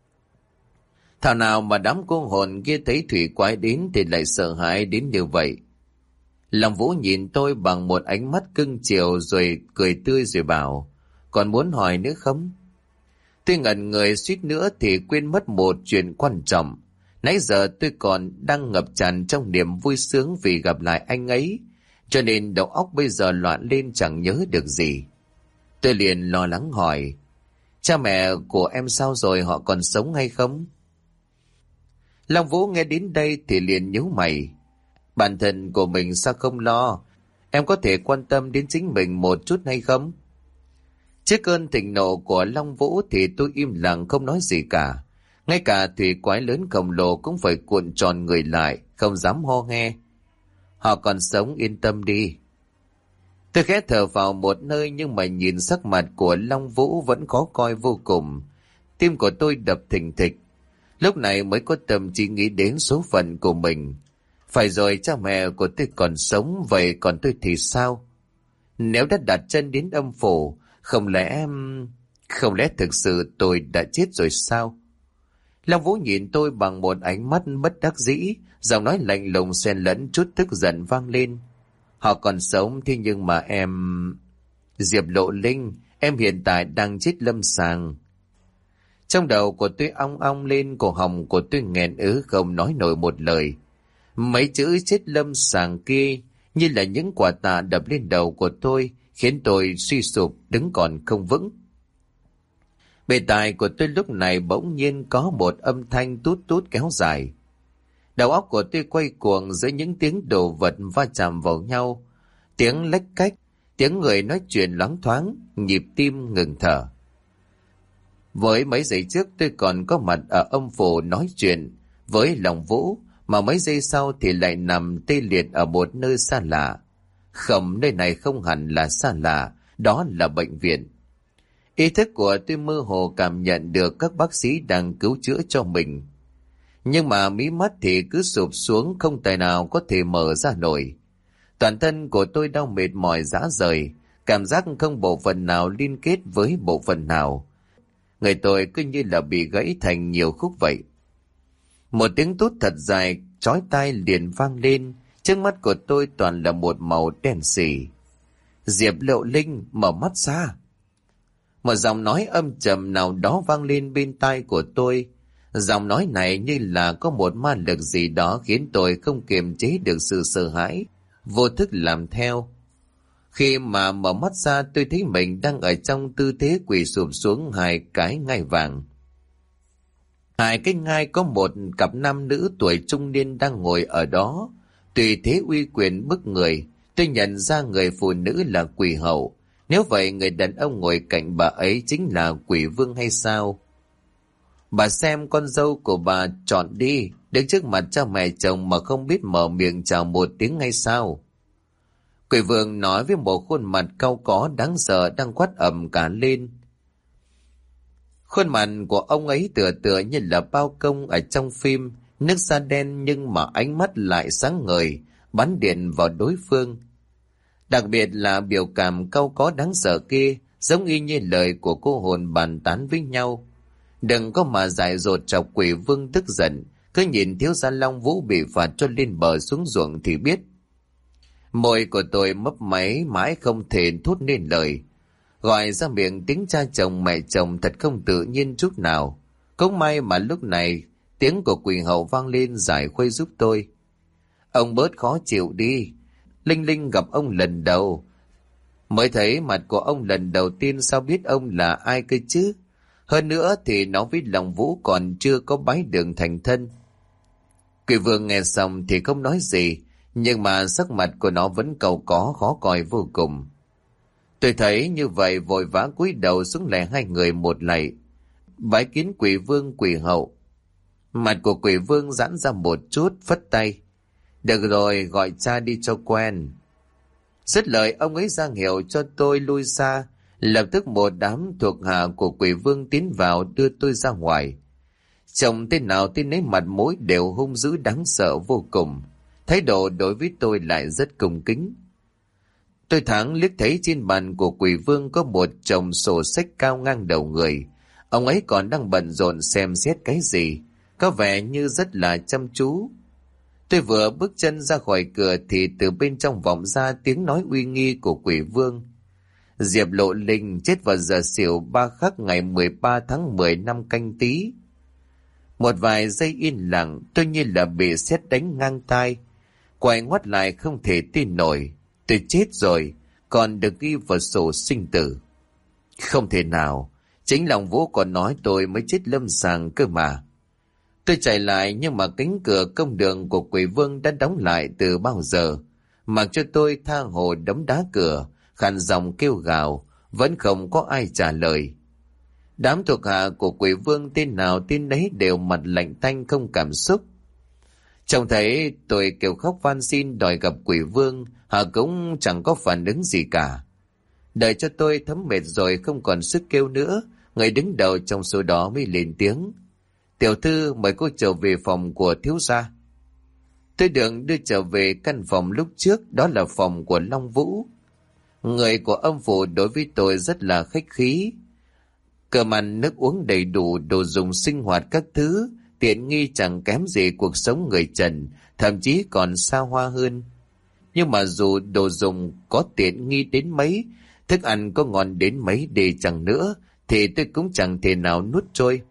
Thảo nào mà đám cô hồn kia thấy thủy quái đến thì lại sợ hãi đến như vậy. Long Vũ nhìn tôi bằng một ánh mắt cưng chiều rồi cười tươi rồi bảo: Còn muốn hỏi nữa không? Tôi ngẩn người suýt nữa thì quên mất một chuyện quan trọng. Nãy giờ tôi còn đang ngập tràn trong niềm vui sướng vì gặp lại anh ấy, cho nên đầu óc bây giờ loạn lên chẳng nhớ được gì. Tôi liền lo lắng hỏi: Cha mẹ của em sao rồi, họ còn sống hay không? Long Vũ nghe đến đây thì liền nhíu mày. Bản thân của mình sao không lo? Em có thể quan tâm đến chính mình một chút hay không? Trước cơn thịnh nộ của Long Vũ thì tôi im lặng không nói gì cả. Ngay cả thủy quái lớn khổng lồ cũng phải cuộn tròn người lại, không dám ho nghe. Họ còn sống, yên tâm đi. Tôi khẽ thở vào một nơi nhưng mà nhìn sắc mặt của Long Vũ vẫn khó coi vô cùng. Tim của tôi đập thình thịch. Lúc này mới có tâm trí nghĩ đến số phận của mình. Phải rồi, cha mẹ của tôi còn sống, vậy còn tôi thì sao? Nếu đã đặt chân đến âm phủ, không lẽ thực sự tôi đã chết rồi sao? Long Vũ nhìn tôi bằng một ánh mắt bất đắc dĩ, giọng nói lạnh lùng xen lẫn chút tức giận vang lên. Họ còn sống, thế nhưng mà em... Diệp Lộ Linh, em hiện tại đang chết lâm sàng. Trong đầu của tôi ong ong lên, cổ họng của tôi nghẹn ứ không nói nổi một lời. Mấy chữ chết lâm sàng kia như là những quả tạ đập lên đầu của tôi, khiến tôi suy sụp đứng còn không vững. Bề tai của tôi lúc này bỗng nhiên có một âm thanh tút tút kéo dài. Đầu óc của tôi quay cuồng giữa những tiếng đồ vật va chạm vào nhau, tiếng lách cách, tiếng người nói chuyện loáng thoáng, nhịp tim ngừng thở. Với mấy giây trước tôi còn có mặt ở âm phủ nói chuyện với Long Vũ, mà mấy giây sau thì lại nằm tê liệt ở một nơi xa lạ. Không, nơi này không hẳn là xa lạ, đó là bệnh viện. Ý thức của tôi mơ hồ cảm nhận được các bác sĩ đang cứu chữa cho mình. Nhưng mà mí mắt thì cứ sụp xuống, không tài nào có thể mở ra nổi. Toàn thân của tôi đau mệt mỏi rã rời, cảm giác không bộ phận nào liên kết với bộ phận nào. Người tôi cứ như là bị gãy thành nhiều khúc vậy. Một tiếng tút thật dài, chói tai liền vang lên, trước mắt của tôi toàn là một màu đen sì. Diệp Lộ Linh, mở mắt ra. Một giọng nói âm trầm nào đó vang lên bên tai của tôi. Giọng nói này như là có một ma lực gì đó khiến tôi không kiềm chế được sự sợ hãi, vô thức làm theo. Khi mà mở mắt ra, tôi thấy mình đang ở trong tư thế quỳ sụp xuống hai cái ngai vàng. Hai cái ngai có một cặp nam nữ tuổi trung niên đang ngồi ở đó. Tùy thế uy quyền bức người, tôi nhận ra người phụ nữ là Quỷ Hậu. Nếu vậy người đàn ông ngồi cạnh bà ấy chính là Quỷ Vương hay sao? Bà xem con dâu của bà chọn đi, đứng trước mặt cha mẹ chồng mà không biết mở miệng chào một tiếng hay sao? Quỷ Vương nói với một khuôn mặt cau có đáng sợ đang quát ầm cả lên. Khuôn mặt của ông ấy tựa như là bao công ở trong phim, nước da đen nhưng mà ánh mắt lại sáng ngời, bắn điện vào đối phương. Đặc biệt là biểu cảm cau có đáng sợ kia, giống y như lời của cô hồn bàn tán với nhau. Đừng có mà dại dột chọc Quỷ Vương tức giận, cứ nhìn thiếu gia Long Vũ bị phạt cho lên bờ xuống ruộng thì biết. Môi của tôi mấp máy mãi không thể thốt nên lời. Gọi ra miệng tiếng cha chồng mẹ chồng thật không tự nhiên chút nào. Cũng may mà lúc này tiếng của Quỷ Hậu vang lên giải khuây giúp tôi. Ông bớt khó chịu đi. Linh Linh gặp ông lần đầu, mới thấy mặt của ông lần đầu tiên, sao biết ông là ai cơ chứ? Hơn nữa thì nó với Long Vũ còn chưa có bái đường thành thân. Quỷ Vương nghe xong thì không nói gì, nhưng mà sắc mặt của nó vẫn cau có khó coi vô cùng. Tôi thấy như vậy vội vã cúi đầu xuống lạy hai người một lạy, bái kiến Quỷ Vương Quỷ Hậu. Mặt của Quỷ Vương giãn ra một chút, phất tay. Được rồi, gọi cha đi cho quen. Dứt lời ông ấy ra hiệu cho tôi lui xa. Lập tức một đám thuộc hạ của Quỷ Vương tiến vào đưa tôi ra ngoài. Chồng tên nào tên ấy mặt mũi đều hung dữ đáng sợ vô cùng. Thái độ đối với tôi lại rất cung kính. Tôi thoáng liếc thấy trên bàn của Quỷ Vương có một chồng sổ sách cao ngang đầu người. Ông ấy còn đang bận rộn xem xét cái gì, có vẻ như rất là chăm chú. Tôi vừa bước chân ra khỏi cửa thì từ bên trong vọng ra tiếng nói uy nghi của Quỷ Vương. Diệp Lộ Linh chết vào giờ Sửu 3 khắc ngày 13 tháng 10 năm Canh Tý. Một vài giây yên lặng, tôi như là bị sét đánh ngang tai. Quay ngoắt lại không thể tin nổi. Tôi chết rồi, còn được ghi vào sổ sinh tử. Không thể nào, chính Long Vũ còn nói tôi mới chết lâm sàng cơ mà. Tôi chạy lại nhưng mà cánh cửa công đường của Quỷ Vương đã đóng lại từ bao giờ. Mặc cho tôi tha hồ đấm đá cửa, khàn giọng kêu gào, vẫn không có ai trả lời. Đám thuộc hạ của Quỷ Vương tên nào tên đấy đều mặt lạnh tanh không cảm xúc. Trông thấy tôi kêu khóc van xin đòi gặp Quỷ Vương, họ cũng chẳng có phản ứng gì cả. Đợi cho tôi thấm mệt rồi không còn sức kêu nữa, người đứng đầu trong số đó mới lên tiếng. Tiểu thư, mời cô trở về phòng của thiếu gia. Tôi được đưa trở về căn phòng lúc trước, đó là phòng của Long Vũ. Người của âm phủ đối với tôi rất là khách khí. Cơm ăn nước uống đầy đủ, đồ dùng sinh hoạt các thứ, tiện nghi chẳng kém gì cuộc sống người trần, thậm chí còn xa hoa hơn. Nhưng mà dù đồ dùng có tiện nghi đến mấy, thức ăn có ngon đến mấy đi chẳng nữa, thì tôi cũng chẳng thể nào nuốt trôi.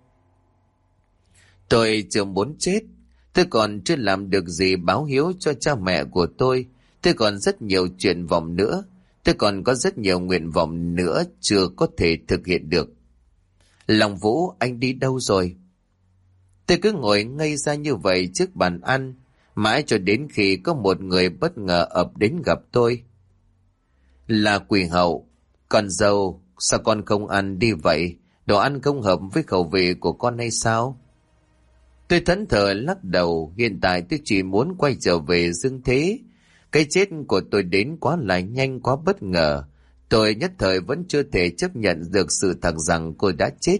Tôi chưa muốn chết, tôi còn chưa làm được gì báo hiếu cho cha mẹ của tôi còn rất nhiều chuyện vọng nữa, tôi còn có rất nhiều nguyện vọng nữa chưa có thể thực hiện được. Long Vũ, anh đi đâu rồi? Tôi cứ ngồi ngây ra như vậy trước bàn ăn, mãi cho đến khi có một người bất ngờ ập đến gặp tôi. Là Quỷ Hậu. Con dâu, sao con không ăn đi vậy? Đồ ăn không hợp với khẩu vị của con hay sao? Tôi thẫn thờ lắc đầu, hiện tại tôi chỉ muốn quay trở về dương thế. Cái chết của tôi đến quá là nhanh, quá bất ngờ. Tôi nhất thời vẫn chưa thể chấp nhận được sự thật rằng cô đã chết.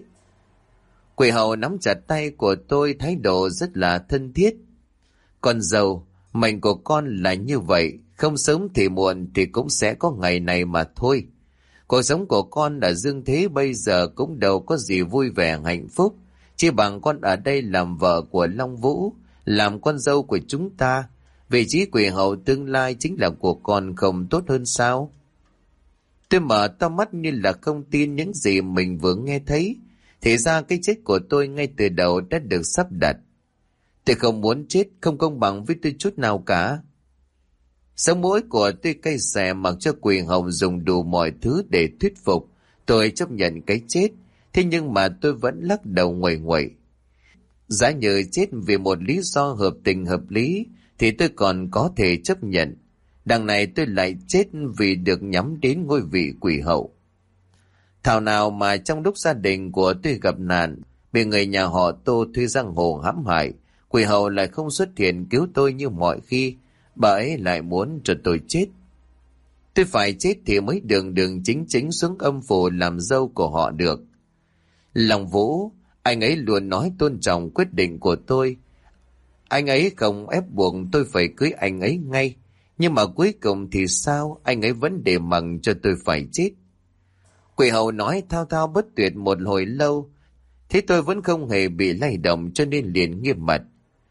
Quỷ Hậu nắm chặt tay của tôi, thái độ rất là thân thiết. Con dâu, mệnh của con là như vậy, không sớm thì muộn thì cũng sẽ có ngày này mà thôi. Cuộc sống của con ở dương thế bây giờ cũng đâu có gì vui vẻ hạnh phúc, chỉ bằng con ở đây làm vợ của Long Vũ, làm con dâu của chúng ta. Vị trí Quỷ Hậu tương lai chính là của con, không tốt hơn sao? Tôi mở to mắt như là không tin những gì mình vừa nghe thấy. Thì ra cái chết của tôi ngay từ đầu đã được sắp đặt. Tôi không muốn chết, không công bằng với tôi chút nào cả. Sống mũi của tôi cay xè, mặc cho Quỷ Hậu dùng đủ mọi thứ để thuyết phục tôi chấp nhận cái chết. Thế nhưng mà tôi vẫn lắc đầu nguậy nguậy. Giá như chết vì một lý do hợp tình hợp lý thì tôi còn có thể chấp nhận. Đằng này tôi lại chết vì được nhắm đến ngôi vị Quỷ Hậu. Thảo nào mà trong lúc gia đình của tôi gặp nạn, bị người nhà họ Tô thuê giang hồ hãm hại, Quỷ Hậu lại không xuất hiện cứu tôi như mọi khi, bà ấy lại muốn cho tôi chết. Tôi phải chết thì mới đường đường chính chính xuống âm phủ làm dâu của họ được. Long Vũ, anh ấy luôn nói tôn trọng quyết định của tôi. Anh ấy không ép buộc tôi phải cưới anh ấy ngay, nhưng mà cuối cùng thì sao, anh ấy vẫn để mặc cho tôi phải chết. Quỷ Hậu nói thao thao bất tuyệt một hồi lâu, thế tôi vẫn không hề bị lay động cho nên liền nghiêm mặt.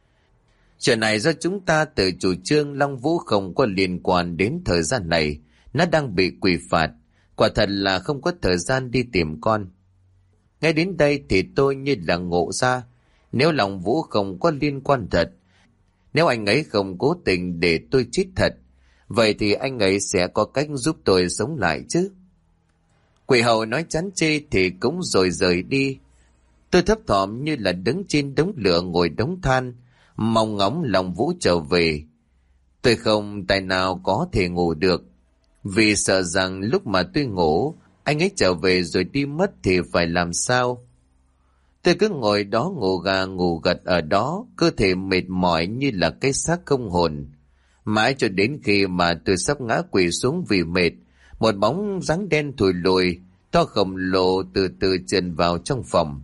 Chuyện này do chúng ta tự chủ trương, Long Vũ không có liên quan đến thời gian này, nó đang bị quỷ phạt, quả thật là không có thời gian đi tìm con. Ngay đến đây thì tôi như là ngộ ra, nếu Long Vũ không có liên quan thật, nếu anh ấy không cố tình để tôi chết thật, vậy thì anh ấy sẽ có cách giúp tôi sống lại chứ. Quỷ Hậu nói chán chê thì cũng rồi rời đi. Tôi thấp thỏm như là đứng trên đống lửa ngồi đống than, mong ngóng Long Vũ trở về. Tôi không tài nào có thể ngủ được, vì sợ rằng lúc mà tôi ngủ, anh ấy trở về rồi đi mất thì phải làm sao. Tôi cứ ngồi đó ngủ gà ngủ gật ở đó, cơ thể mệt mỏi như là cái xác không hồn. Mãi cho đến khi mà tôi sắp ngã quỵ xuống vì mệt, một bóng dáng đen thùi lùi, to khổng lồ từ từ trườn vào trong phòng.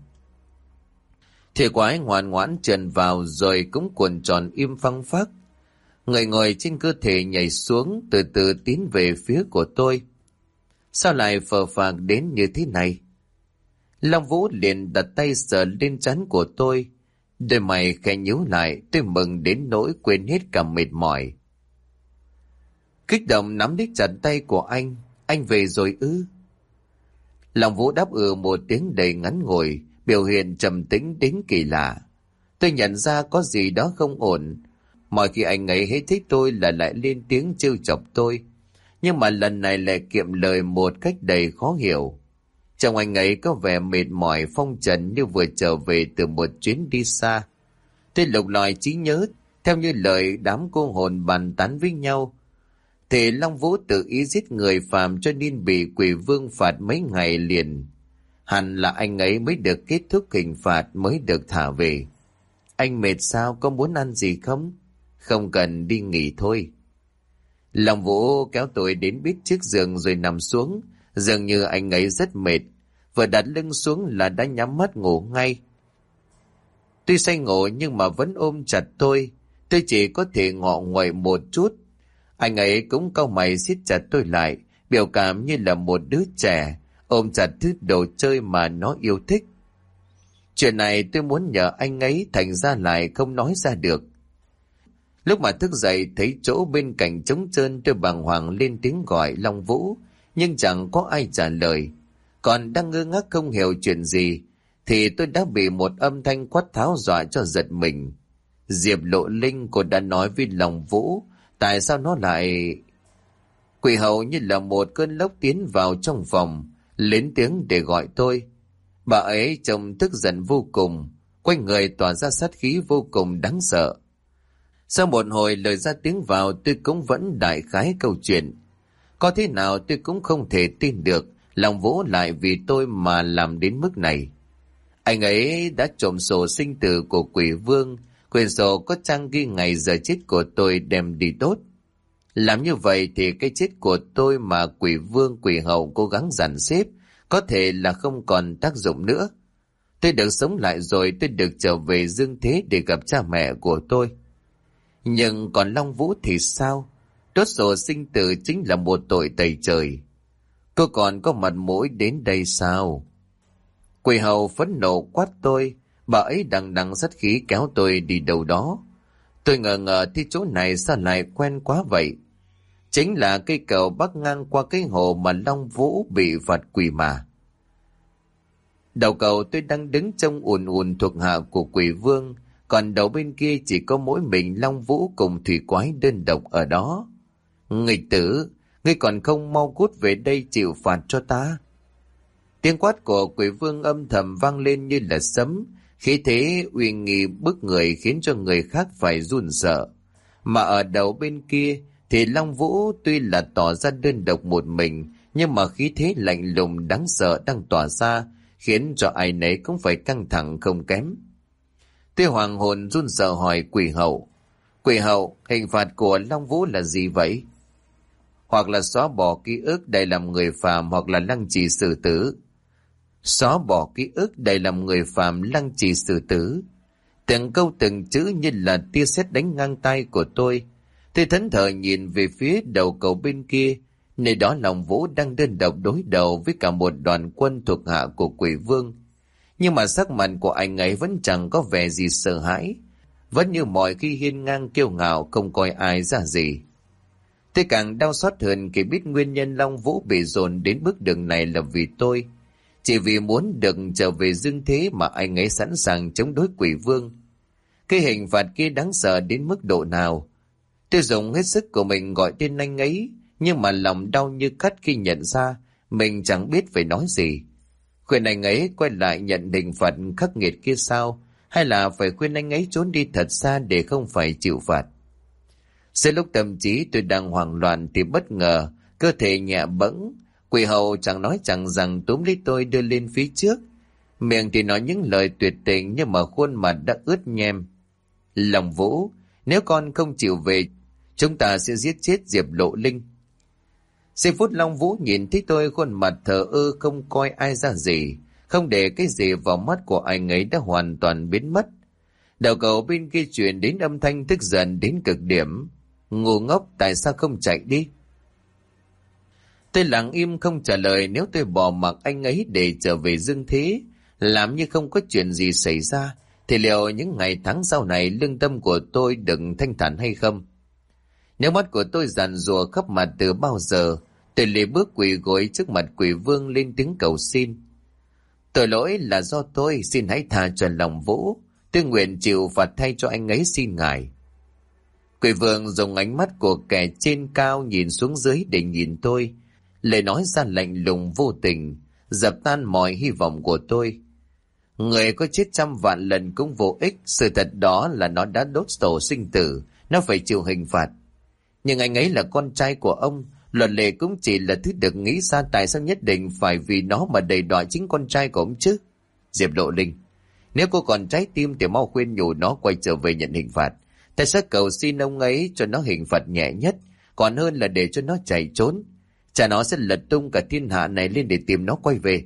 Thì quái ngoan ngoãn trườn vào rồi cũng cuộn tròn im phăng phắc. Người ngồi trên cơ thể nhảy xuống, từ từ tiến về phía của tôi. Sao lại phờ phạc đến như thế này? Long Vũ liền đặt tay sờ lên trán của tôi. Đôi mày khẽ nhíu lại, tôi mừng đến nỗi quên hết cả mệt mỏi. Kích động nắm lấy chặt tay của anh về rồi ư? Long Vũ đáp một tiếng đầy ngắn ngủi, biểu hiện trầm tĩnh đến kỳ lạ. Tôi nhận ra có gì đó không ổn. Mọi khi anh ấy hết thích tôi là lại lên tiếng trêu chọc tôi, nhưng mà lần này lại kiệm lời một cách đầy khó hiểu. Trông anh ấy có vẻ mệt mỏi phong trần như vừa trở về từ một chuyến đi xa. Tôi lục lọi trí nhớ, theo như lời đám cô hồn bàn tán với nhau, thì Long Vũ tự ý giết người phàm cho nên bị quỷ vương phạt mấy ngày liền. Hẳn là anh ấy mới được kết thúc hình phạt mới được thả về. Anh mệt sao, có muốn ăn gì không? Không cần, đi nghỉ thôi. Long Vũ kéo tôi đến bít chiếc giường rồi nằm xuống, dường như anh ấy rất mệt. Vừa đặt lưng xuống là đã nhắm mắt ngủ ngay. Tuy say ngủ nhưng mà vẫn ôm chặt tôi chỉ có thể ngọ nguậy một chút. Anh ấy cũng cau mày siết chặt tôi lại, biểu cảm như là một đứa trẻ ôm chặt thứ đồ chơi mà nó yêu thích. Chuyện này tôi muốn nhờ anh ấy, thành ra lại không nói ra được. Lúc mà thức dậy thấy chỗ bên cạnh trống trơn, tôi bàng hoàng lên tiếng gọi Long Vũ, nhưng chẳng có ai trả lời. Còn đang ngơ ngác không hiểu chuyện gì, thì tôi đã bị một âm thanh quát tháo dọa cho giật mình. Diệp Lộ Linh, cô đã nói với Long Vũ, tại sao nó lại... Quỷ hậu như là một cơn lốc tiến vào trong phòng, lên tiếng để gọi tôi. Bà ấy trông tức giận vô cùng, quanh người tỏa ra sát khí vô cùng đáng sợ. Sau một hồi lời ra tiếng vào, tôi cũng vẫn đại khái câu chuyện. Có thế nào tôi cũng không thể tin được Long Vũ lại vì tôi mà làm đến mức này. Anh ấy đã trộm sổ sinh tử của quỷ vương, quyển sổ có trang ghi ngày giờ chết của tôi đem đi đốt. Làm như vậy thì cái chết của tôi mà quỷ vương quỷ hậu cố gắng dàn xếp có thể là không còn tác dụng nữa. Tôi được sống lại rồi, tôi được trở về dương thế để gặp cha mẹ của tôi. Nhưng còn Long Vũ thì sao? Đốt sổ sinh tử chính là một tội tày trời. Cô còn có mặt mũi đến đây sao? Quỷ hậu phẫn nộ quát tôi, bà ấy đằng đằng sát khí kéo tôi đi đâu đó. Tôi ngờ ngờ thì chỗ này sao lại quen quá vậy? Chính là cây cầu bắc ngang qua cái hồ mà Long Vũ bị phạt quỷ mà. Đầu cầu tôi đang đứng trông ùn ùn thuộc hạ của quỷ vương, còn đầu bên kia chỉ có mỗi mình Long Vũ cùng thủy quái đơn độc ở đó. Nghịch tử, ngươi còn không mau cút về đây chịu phạt cho ta. Tiếng quát của quỷ vương âm thầm vang lên như là sấm, khí thế uy nghi bức người khiến cho người khác phải run sợ. Mà ở đầu bên kia thì Long Vũ tuy là tỏ ra đơn độc một mình, nhưng mà khí thế lạnh lùng đáng sợ đang tỏa ra, khiến cho ai nấy cũng phải căng thẳng không kém. Tôi hoàng hồn run sợ hỏi quỷ hậu, quỷ hậu, hình phạt của Long Vũ là gì vậy? Hoặc là xóa bỏ ký ức để làm người phàm, hoặc là lăng trì xử tử. Xóa bỏ ký ức để làm người phàm, lăng trì xử tử. Từng câu từng chữ như là tia sét đánh ngang tay của tôi. Tôi thẫn thờ nhìn về phía đầu cầu bên kia, nơi đó Long Vũ đang đơn độc đối đầu với cả một đoàn quân thuộc hạ của quỷ vương. Nhưng mà sắc mặt của anh ấy vẫn chẳng có vẻ gì sợ hãi, vẫn như mọi khi hiên ngang kiêu ngạo không coi ai ra gì. Tôi càng đau xót hơn khi biết nguyên nhân Long Vũ bị dồn đến bước đường này là vì tôi. Chỉ vì muốn được trở về dương thế mà anh ấy sẵn sàng chống đối quỷ vương. Cái hình phạt kia đáng sợ đến mức độ nào? Tôi dùng hết sức của mình gọi tên anh ấy, nhưng mà lòng đau như cắt khi nhận ra mình chẳng biết phải nói gì. Khuyên anh ấy quay lại nhận hình phạt khắc nghiệt kia sao? Hay là phải khuyên anh ấy trốn đi thật xa để không phải chịu phạt? Giữa lúc tâm trí tôi đang hoảng loạn thì bất ngờ cơ thể nhẹ bẫng, quỷ hậu chẳng nói chẳng rằng túm lấy tôi đưa lên phía trước. Miệng thì nói những lời tuyệt tình nhưng mà khuôn mặt đã ướt nhem. Long Vũ, nếu con không chịu về, chúng ta sẽ giết chết Diệp Lộ Linh. Giây phút Long Vũ nhìn thấy tôi, khuôn mặt thờ ơ không coi ai ra gì, không để cái gì vào mắt của anh ấy đã hoàn toàn biến mất. Đầu cầu bên kia truyền đến âm thanh tức giận đến cực điểm. Ngu ngốc, tại sao không chạy đi? Tôi lặng im không trả lời. Nếu tôi bỏ mặc anh ấy để trở về dương thế, làm như không có chuyện gì xảy ra, thì liệu những ngày tháng sau này lương tâm của tôi đừng thanh thản hay không? Nếu mắt của tôi giàn rùa khắp mặt từ bao giờ, tôi lê bước quỳ gối trước mặt quỷ vương lên tiếng cầu xin. Tội lỗi là do tôi, xin hãy tha cho Long Vũ. Tôi nguyện chịu phạt thay cho anh ấy, xin ngài. Quỷ vương dùng ánh mắt của kẻ trên cao nhìn xuống dưới để nhìn tôi, lời nói ra lạnh lùng vô tình, dập tan mọi hy vọng của tôi. Người có chết trăm vạn lần cũng vô ích, sự thật đó là nó đã đốt tổ sinh tử, nó phải chịu hình phạt. Nhưng anh ấy là con trai của ông, luật lệ cũng chỉ là thứ được nghĩ ra, tại sao nhất định phải vì nó mà đầy đọa chính con trai của ông chứ? Diệp Lộ Linh, nếu cô còn trái tim thì mau khuyên nhủ nó quay trở về nhận hình phạt. Ta sẽ cầu xin ông ấy cho nó hình phạt nhẹ nhất, còn hơn là để cho nó chạy trốn. Cha nó sẽ lật tung cả thiên hạ này lên để tìm nó quay về.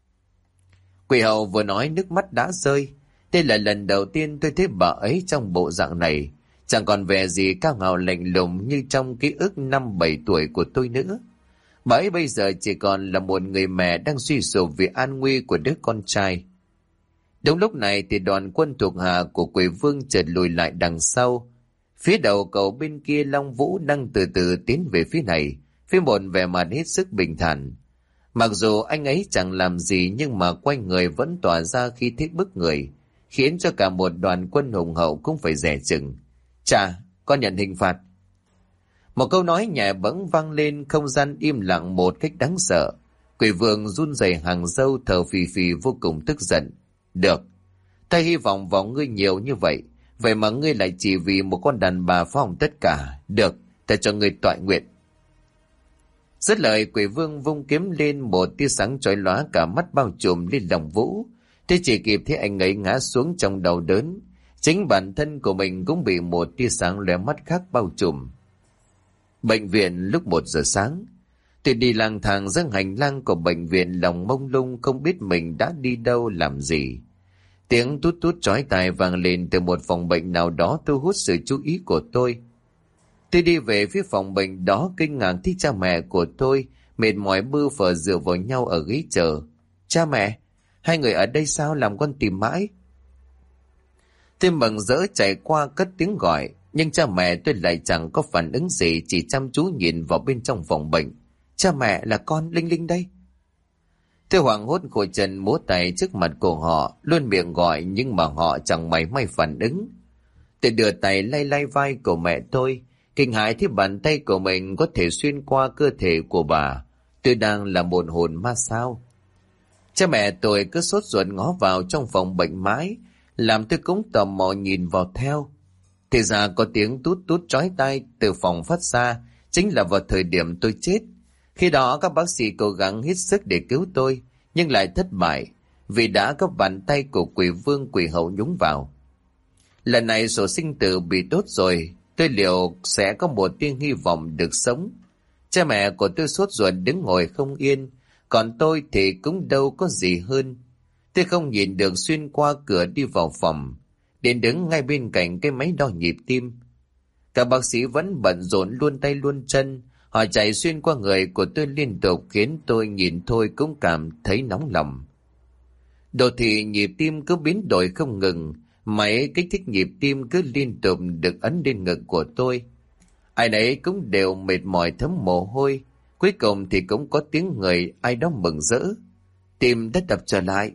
Quỷ hậu vừa nói nước mắt đã rơi. Đây là lần đầu tiên tôi thấy bà ấy trong bộ dạng này, chẳng còn vẻ gì cao ngạo lạnh lùng như trong ký ức 5-7 tuổi của tôi nữa. Bà ấy bây giờ chỉ còn là một người mẹ đang suy sụp vì an nguy của đứa con trai. Đúng lúc này thì đoàn quân thuộc hạ của Quỷ Vương chợt lùi lại đằng sau. Phía đầu cầu bên kia Long Vũ đang từ từ tiến về phía này, với một vẻ mặt hết sức bình thản. Mặc dù anh ấy chẳng làm gì nhưng mà quanh người vẫn tỏa ra khí thế bức người, khiến cho cả một đoàn quân hùng hậu cũng phải dè chừng. Chà, con nhận hình phạt. Một câu nói nhẹ bẫng vang lên, không gian im lặng một cách đáng sợ. Quỷ Vương run rẩy hàng râu, thở phì phì vô cùng tức giận. Được, ta hy vọng vào ngươi nhiều như vậy, vậy mà ngươi lại chỉ vì một con đàn bà phá hỏng tất cả. Được, ta cho ngươi toại nguyện. Dứt lời, Quỷ Vương vung kiếm lên, một tia sáng chói lóa cả mắt bao trùm lên Long Vũ. Thế chỉ kịp thấy anh ấy ngã xuống trong đau đớn, chính bản thân của mình cũng bị một tia sáng lóe mắt khác bao trùm. Bệnh viện lúc 1 giờ sáng. Tôi đi lang thang giữa hành lang của bệnh viện, lòng mông lung không biết mình đã đi đâu làm gì. Tiếng tút tút chói tai vang lên từ một phòng bệnh nào đó thu hút sự chú ý của tôi. Tôi đi về phía phòng bệnh đó, kinh ngạc thấy cha mẹ của tôi mệt mỏi bư phờ dựa vào nhau ở ghế chờ. Cha mẹ, hai người ở đây sao, làm con tìm mãi. Tôi mừng rỡ chạy qua cất tiếng gọi, nhưng cha mẹ tôi lại chẳng có phản ứng gì, chỉ chăm chú nhìn vào bên trong phòng bệnh. Cha mẹ, là con Linh Linh đây. Tôi hoảng hốt khổ chân múa tay trước mặt của họ, luôn miệng gọi nhưng mà họ chẳng mảy may phản ứng. Tôi đưa tay lay lay vai của mẹ tôi, kinh hãi thấy bàn tay của mình có thể xuyên qua cơ thể của bà. Tôi đang là một hồn ma sao? Cha mẹ tôi cứ sốt ruột ngó vào trong phòng bệnh mãi, làm tôi cũng tò mò nhìn vào theo. Thì ra có tiếng tút tút chói tai từ phòng phát ra, chính là vào thời điểm tôi chết. Khi đó các bác sĩ cố gắng hết sức để cứu tôi, nhưng lại thất bại, vì đã có bàn tay của Quỷ Vương Quỷ Hậu nhúng vào. Lần này sổ sinh tử bị đốt rồi, tôi liệu sẽ có một tia hy vọng được sống. Cha mẹ của tôi sốt ruột đứng ngồi không yên, còn tôi thì cũng đâu có gì hơn. Tôi không nhìn được xuyên qua cửa đi vào phòng, đến đứng ngay bên cạnh cái máy đo nhịp tim. Các bác sĩ vẫn bận rộn luôn tay luôn chân, họ chạy xuyên qua người của tôi liên tục, khiến tôi nhìn thôi cũng cảm thấy nóng lòng. Đồ thị nhịp tim cứ biến đổi không ngừng, máy kích thích nhịp tim cứ liên tục được ấn lên ngực của tôi. Ai nấy cũng đều mệt mỏi thấm mồ hôi, cuối cùng thì cũng có tiếng người ai đó mừng rỡ. Tim đã đập trở lại.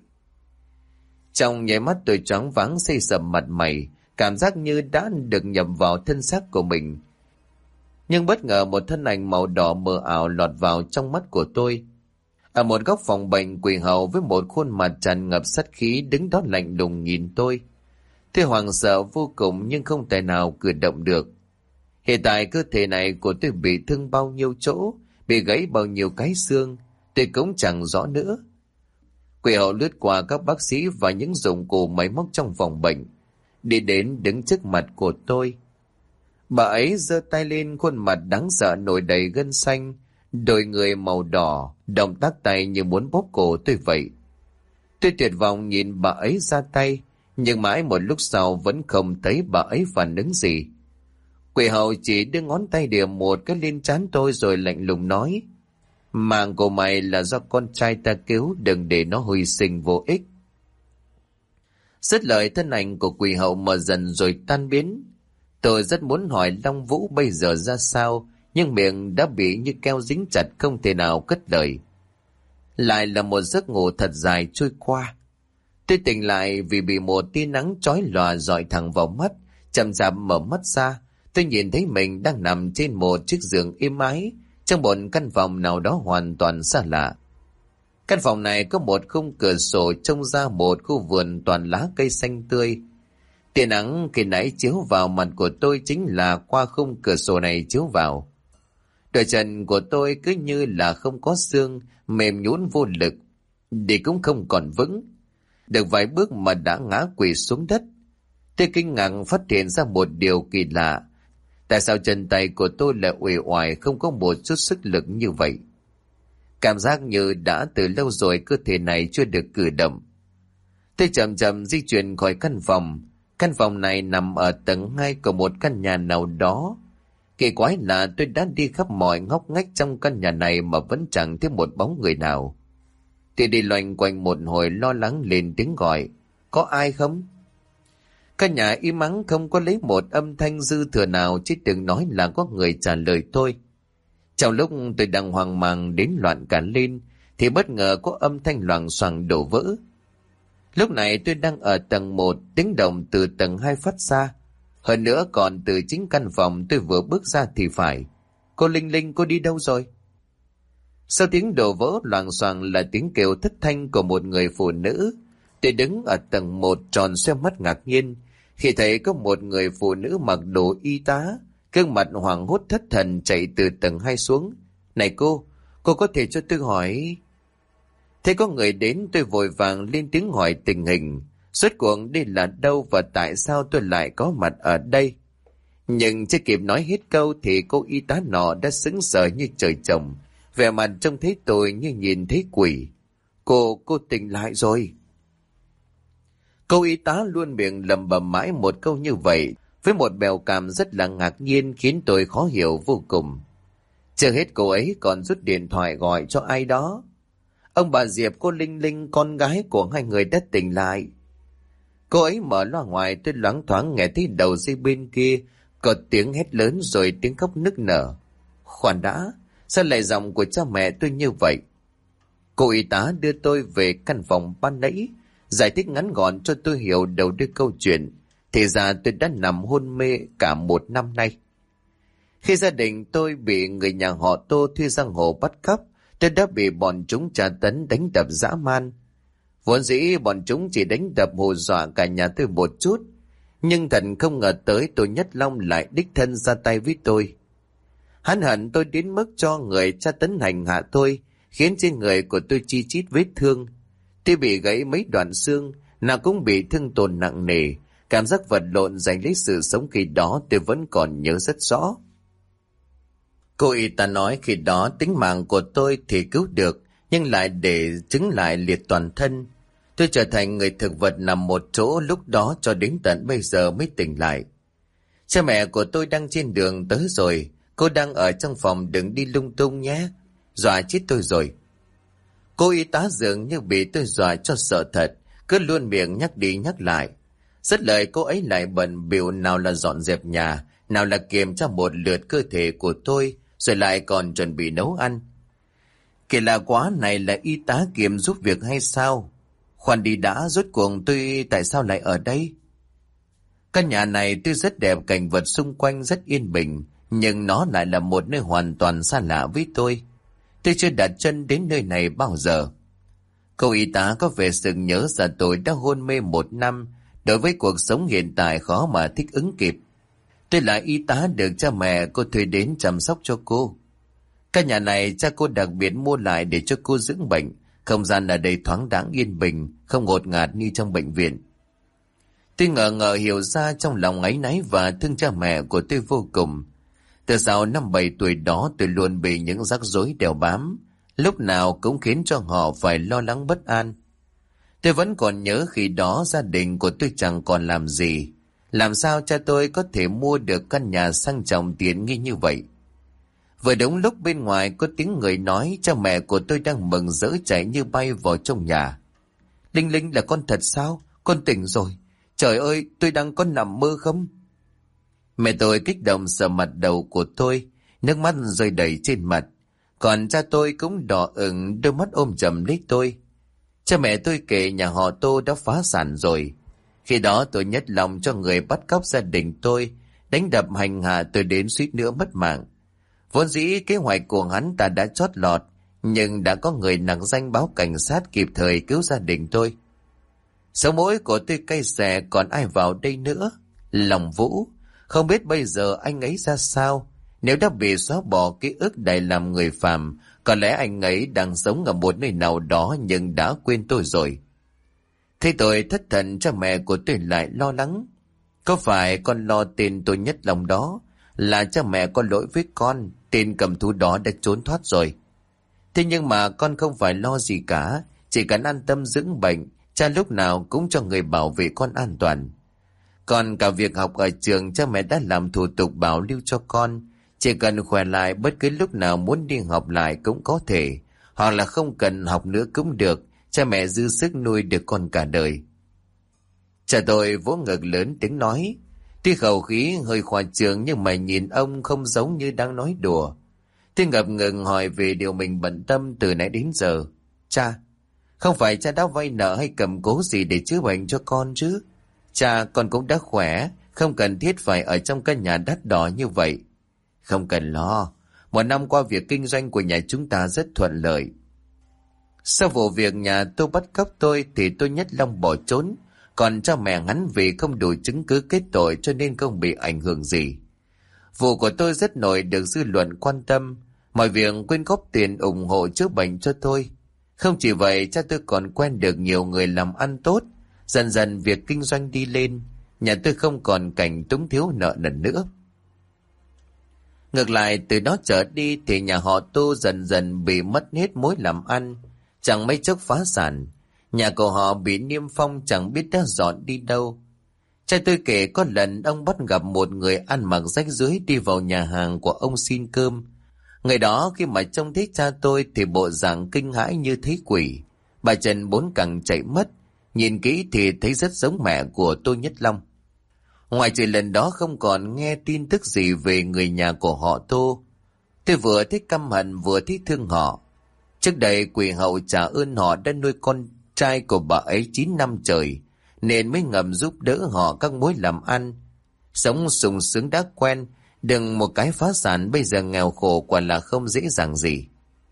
Trong nháy mắt tôi choáng váng xây sầm mặt mày, cảm giác như đã được nhập vào thân xác của mình. Nhưng bất ngờ một thân ảnh màu đỏ mờ ảo lọt vào trong mắt của tôi. Ở một góc phòng bệnh, Quỷ Hậu với một khuôn mặt tràn ngập sát khí đứng đó lạnh lùng nhìn tôi. Tôi hoảng sợ vô cùng nhưng không thể nào cử động được. Hiện tại cơ thể này của tôi bị thương bao nhiêu chỗ, bị gãy bao nhiêu cái xương, tôi cũng chẳng rõ nữa. Quỷ Hậu lướt qua các bác sĩ và những dụng cụ máy móc trong phòng bệnh, đi đến đứng trước mặt của tôi. Bà ấy giơ tay lên, khuôn mặt đáng sợ nổi đầy gân xanh, đôi người màu đỏ, động tác tay như muốn bóp cổ tôi vậy. Tôi tuyệt vọng nhìn bà ấy ra tay, nhưng mãi một lúc sau vẫn không thấy bà ấy phản ứng gì. Quỷ Hậu chỉ đưa ngón tay điểm một cái lên trán tôi rồi lạnh lùng nói: Mạng của mày là do con trai ta cứu, đừng để nó hy sinh vô ích. Dứt lời, thân ảnh của Quỷ Hậu mờ dần rồi tan biến. Tôi rất muốn hỏi Long Vũ bây giờ ra sao, nhưng miệng đã bị như keo dính chặt, không thể nào cất lời. Lại là một giấc ngủ thật dài trôi qua. Tôi tỉnh lại vì bị một tia nắng chói lòa rọi thẳng vào mắt. Chậm rãi mở mắt ra, tôi nhìn thấy mình đang nằm trên một chiếc giường êm ái trong một căn phòng nào đó hoàn toàn xa lạ. Căn phòng này có một khung cửa sổ trông ra một khu vườn toàn lá cây xanh tươi. Tia nắng khi nãy chiếu vào mặt của tôi chính là qua khung cửa sổ này chiếu vào. Đôi chân của tôi cứ như là không có xương, mềm nhũn vô lực, đi cũng không còn vững. Được vài bước mà đã ngã quỵ xuống đất. Tôi kinh ngạc phát hiện ra một điều kỳ lạ. Tại sao chân tay của tôi lại uể oải, không có một chút sức lực như vậy? Cảm giác như đã từ lâu rồi cơ thể này chưa được cử động. Tôi chậm chậm di chuyển khỏi căn phòng. Căn phòng này nằm ở tầng 2 của một căn nhà nào đó. Kỳ quái là tôi đã đi khắp mọi ngóc ngách trong căn nhà này mà vẫn chẳng thấy một bóng người nào. Tôi đi loanh quanh một hồi lo lắng lên tiếng gọi. Có ai không? Căn nhà im ắng, không có lấy một âm thanh dư thừa nào, chứ đừng nói là có người trả lời tôi. Trong lúc tôi đang hoang mang đến loạn cả lên, thì bất ngờ có âm thanh loảng xoảng đổ vỡ. Lúc này tôi đang ở tầng 1, tiếng động từ tầng 2 phát ra. Hơn nữa còn từ chính căn phòng tôi vừa bước ra thì phải. Cô Linh Linh, cô đi đâu rồi? Sau tiếng đổ vỡ loảng xoảng là tiếng kêu thất thanh của một người phụ nữ. Tôi đứng ở tầng 1 tròn xoe mắt ngạc nhiên khi thấy có một người phụ nữ mặc đồ y tá, gương mặt hoảng hốt thất thần chạy từ tầng 2 xuống. Này cô có thể cho tôi hỏi... Thế có người đến, tôi vội vàng lên tiếng hỏi tình hình. Rốt cuộc đây là đâu và tại sao tôi lại có mặt ở đây? Nhưng chưa kịp nói hết câu thì cô y tá nọ đã sững sờ như trời trồng, vẻ mặt trông thấy tôi như nhìn thấy quỷ. Cô tỉnh lại rồi. Cô y tá luôn miệng lẩm bẩm mãi một câu như vậy, với một bèo cảm rất là ngạc nhiên khiến tôi khó hiểu vô cùng. Chưa hết cô ấy còn rút điện thoại gọi cho ai đó. Ông bà Diệp, cô Linh Linh, con gái của hai người đã tỉnh lại. Cô ấy mở loa ngoài, tôi loáng thoáng nghe thấy đầu dây bên kia có tiếng hét lớn rồi tiếng khóc nức nở. Khoan đã, sao lại giọng của cha mẹ tôi như vậy? Cô y tá đưa tôi về căn phòng ban nãy, giải thích ngắn gọn cho tôi hiểu đầu đuôi câu chuyện. Thì ra tôi đã nằm hôn mê cả 1 năm nay. Khi gia đình tôi bị người nhà họ Tô thuê giang hồ bắt cóc, tôi đã bị bọn chúng tra tấn đánh đập dã man. Vốn dĩ bọn chúng chỉ đánh đập hù dọa cả nhà tôi một chút, nhưng thật không ngờ tới Tô Nhất Long lại đích thân ra tay với tôi. Hắn hận tôi đến mức cho người tra tấn hành hạ tôi, khiến trên người của tôi chi chít vết thương. Tôi bị gãy mấy đoạn xương, nào cũng bị thương tổn nặng nề. Cảm giác vật lộn giành lấy sự sống khi đó tôi vẫn còn nhớ rất rõ. Cô y tá nói khi đó tính mạng của tôi thì cứu được, nhưng lại để chứng lại liệt toàn thân. Tôi trở thành người thực vật nằm một chỗ lúc đó cho đến tận bây giờ mới tỉnh lại. Cha mẹ của tôi đang trên đường tới rồi, cô đang ở trong phòng, đừng đi lung tung nhé, dọa chết tôi rồi. Cô y tá dường như bị tôi dọa cho sợ thật, cứ luôn miệng nhắc đi nhắc lại. Rất lời cô ấy lại bận bịu, nào là dọn dẹp nhà, nào là kiểm tra một lượt cơ thể của tôi, rồi lại còn chuẩn bị nấu ăn. Kỳ lạ quá, này là y tá kiêm giúp việc hay sao? Khoan đi đã, rốt cuộc tôi tại sao lại ở đây? Căn nhà này tuy rất đẹp, cảnh vật xung quanh rất yên bình, nhưng nó lại là một nơi hoàn toàn xa lạ với tôi. Tôi chưa đặt chân đến nơi này bao giờ. Cô y tá có vẻ sực nhớ ra tôi đã hôn mê 1 năm, đối với cuộc sống hiện tại khó mà thích ứng kịp. Tôi là y tá được cha mẹ cô thuê đến chăm sóc cho cô. Căn nhà này cha cô đặc biệt mua lại để cho cô dưỡng bệnh. Không gian ở đây thoáng đãng yên bình, không ngột ngạt như trong bệnh viện. Tôi ngờ ngợ hiểu ra trong lòng áy náy và thương cha mẹ của tôi vô cùng. Từ sau năm 7 tuổi đó tôi luôn bị những rắc rối đeo bám, lúc nào cũng khiến cho họ phải lo lắng bất an. Tôi vẫn còn nhớ khi đó gia đình của tôi chẳng còn làm gì. Làm sao cha tôi có thể mua được căn nhà sang trọng tiện nghi như vậy? Vừa đúng lúc bên ngoài có tiếng người nói, cha mẹ của tôi đang mừng rỡ chạy như bay vào trong nhà. Linh Linh, là con thật sao? Con tỉnh rồi. Trời ơi, tôi đang có nằm mơ không? Mẹ tôi kích động sờ mặt đầu của tôi, nước mắt rơi đầy trên mặt. Còn cha tôi cũng đỏ ửng, đôi mắt ôm chầm lấy tôi. Cha mẹ tôi kể nhà họ Tô đã phá sản rồi. Khi đó tôi nhất lòng cho người bắt cóc gia đình tôi, đánh đập hành hạ tôi đến suýt nữa mất mạng. Vốn dĩ kế hoạch của hắn ta đã chót lọt, nhưng đã có người nặc danh báo cảnh sát kịp thời cứu gia đình tôi. Sống mũi của tôi cay xè, còn ai vào đây nữa? Lòng Vũ, không biết bây giờ anh ấy ra sao. Nếu đã bị xóa bỏ ký ức đầy làm người phàm, có lẽ anh ấy đang sống ở một nơi nào đó nhưng đã quên tôi rồi. Thế tôi thất thần, cha mẹ của tôi lại lo lắng. Có phải con lo tên tôi Nhất Long đó là cha mẹ có lỗi với con, tên cầm thú đó đã trốn thoát rồi? Thế nhưng mà con không phải lo gì cả, chỉ cần an tâm dưỡng bệnh, cha lúc nào cũng cho người bảo vệ con an toàn. Còn cả việc học ở trường, cha mẹ đã làm thủ tục bảo lưu cho con, chỉ cần khỏe lại bất cứ lúc nào muốn đi học lại cũng có thể, hoặc là không cần học nữa cũng được, cha mẹ dư sức nuôi được con cả đời. Cha tôi vỗ ngực lớn tiếng nói, tuy khẩu khí hơi khoa trương nhưng mà nhìn ông không giống như đang nói đùa. Tôi ngập ngừng hỏi về điều mình bận tâm từ nãy đến giờ. Cha, không phải cha đã vay nợ hay cầm cố gì để chữa bệnh cho con chứ? Cha, con cũng đã khỏe, không cần thiết phải ở trong căn nhà đắt đỏ như vậy. Không cần lo, một năm qua việc kinh doanh của nhà chúng ta rất thuận lợi. Sau vụ việc nhà tôi bắt cóc tôi thì tôi Nhất Long bỏ trốn, còn cha mẹ hắn vì không đủ chứng cứ kết tội cho nên không bị ảnh hưởng gì. Vụ của tôi rất nổi được dư luận quan tâm, mọi việc quyên góp tiền ủng hộ chữa bệnh cho tôi. Không chỉ vậy, cha tôi còn quen được nhiều người làm ăn tốt, dần dần việc kinh doanh đi lên, nhà tôi không còn cảnh túng thiếu nợ nần nữa. Ngược lại, từ đó trở đi thì nhà họ Tô dần dần bị mất hết mối làm ăn, chẳng mấy chốc phá sản. Nhà của họ bị niêm phong chẳng biết đã dọn đi đâu. Cha tôi kể có lần ông bắt gặp một người ăn mặc rách rưới đi vào nhà hàng của ông xin cơm. Người đó khi mà trông thấy cha tôi thì bộ dạng kinh hãi như thấy quỷ. Bà chân bốn cẳng chạy mất, nhìn kỹ thì thấy rất giống mẹ của tôi Nhất Long. Ngoài trừ lần đó không còn nghe tin tức gì về người nhà của họ Tô. Tôi vừa thấy căm hận vừa thấy thương họ. Trước đây quỷ hậu trả ơn họ đã nuôi con trai của bà ấy 9 năm trời, nên mới ngầm giúp đỡ họ các mối làm ăn. Sống sung sướng đã quen, đừng một cái phá sản bây giờ nghèo khổ quả là không dễ dàng gì.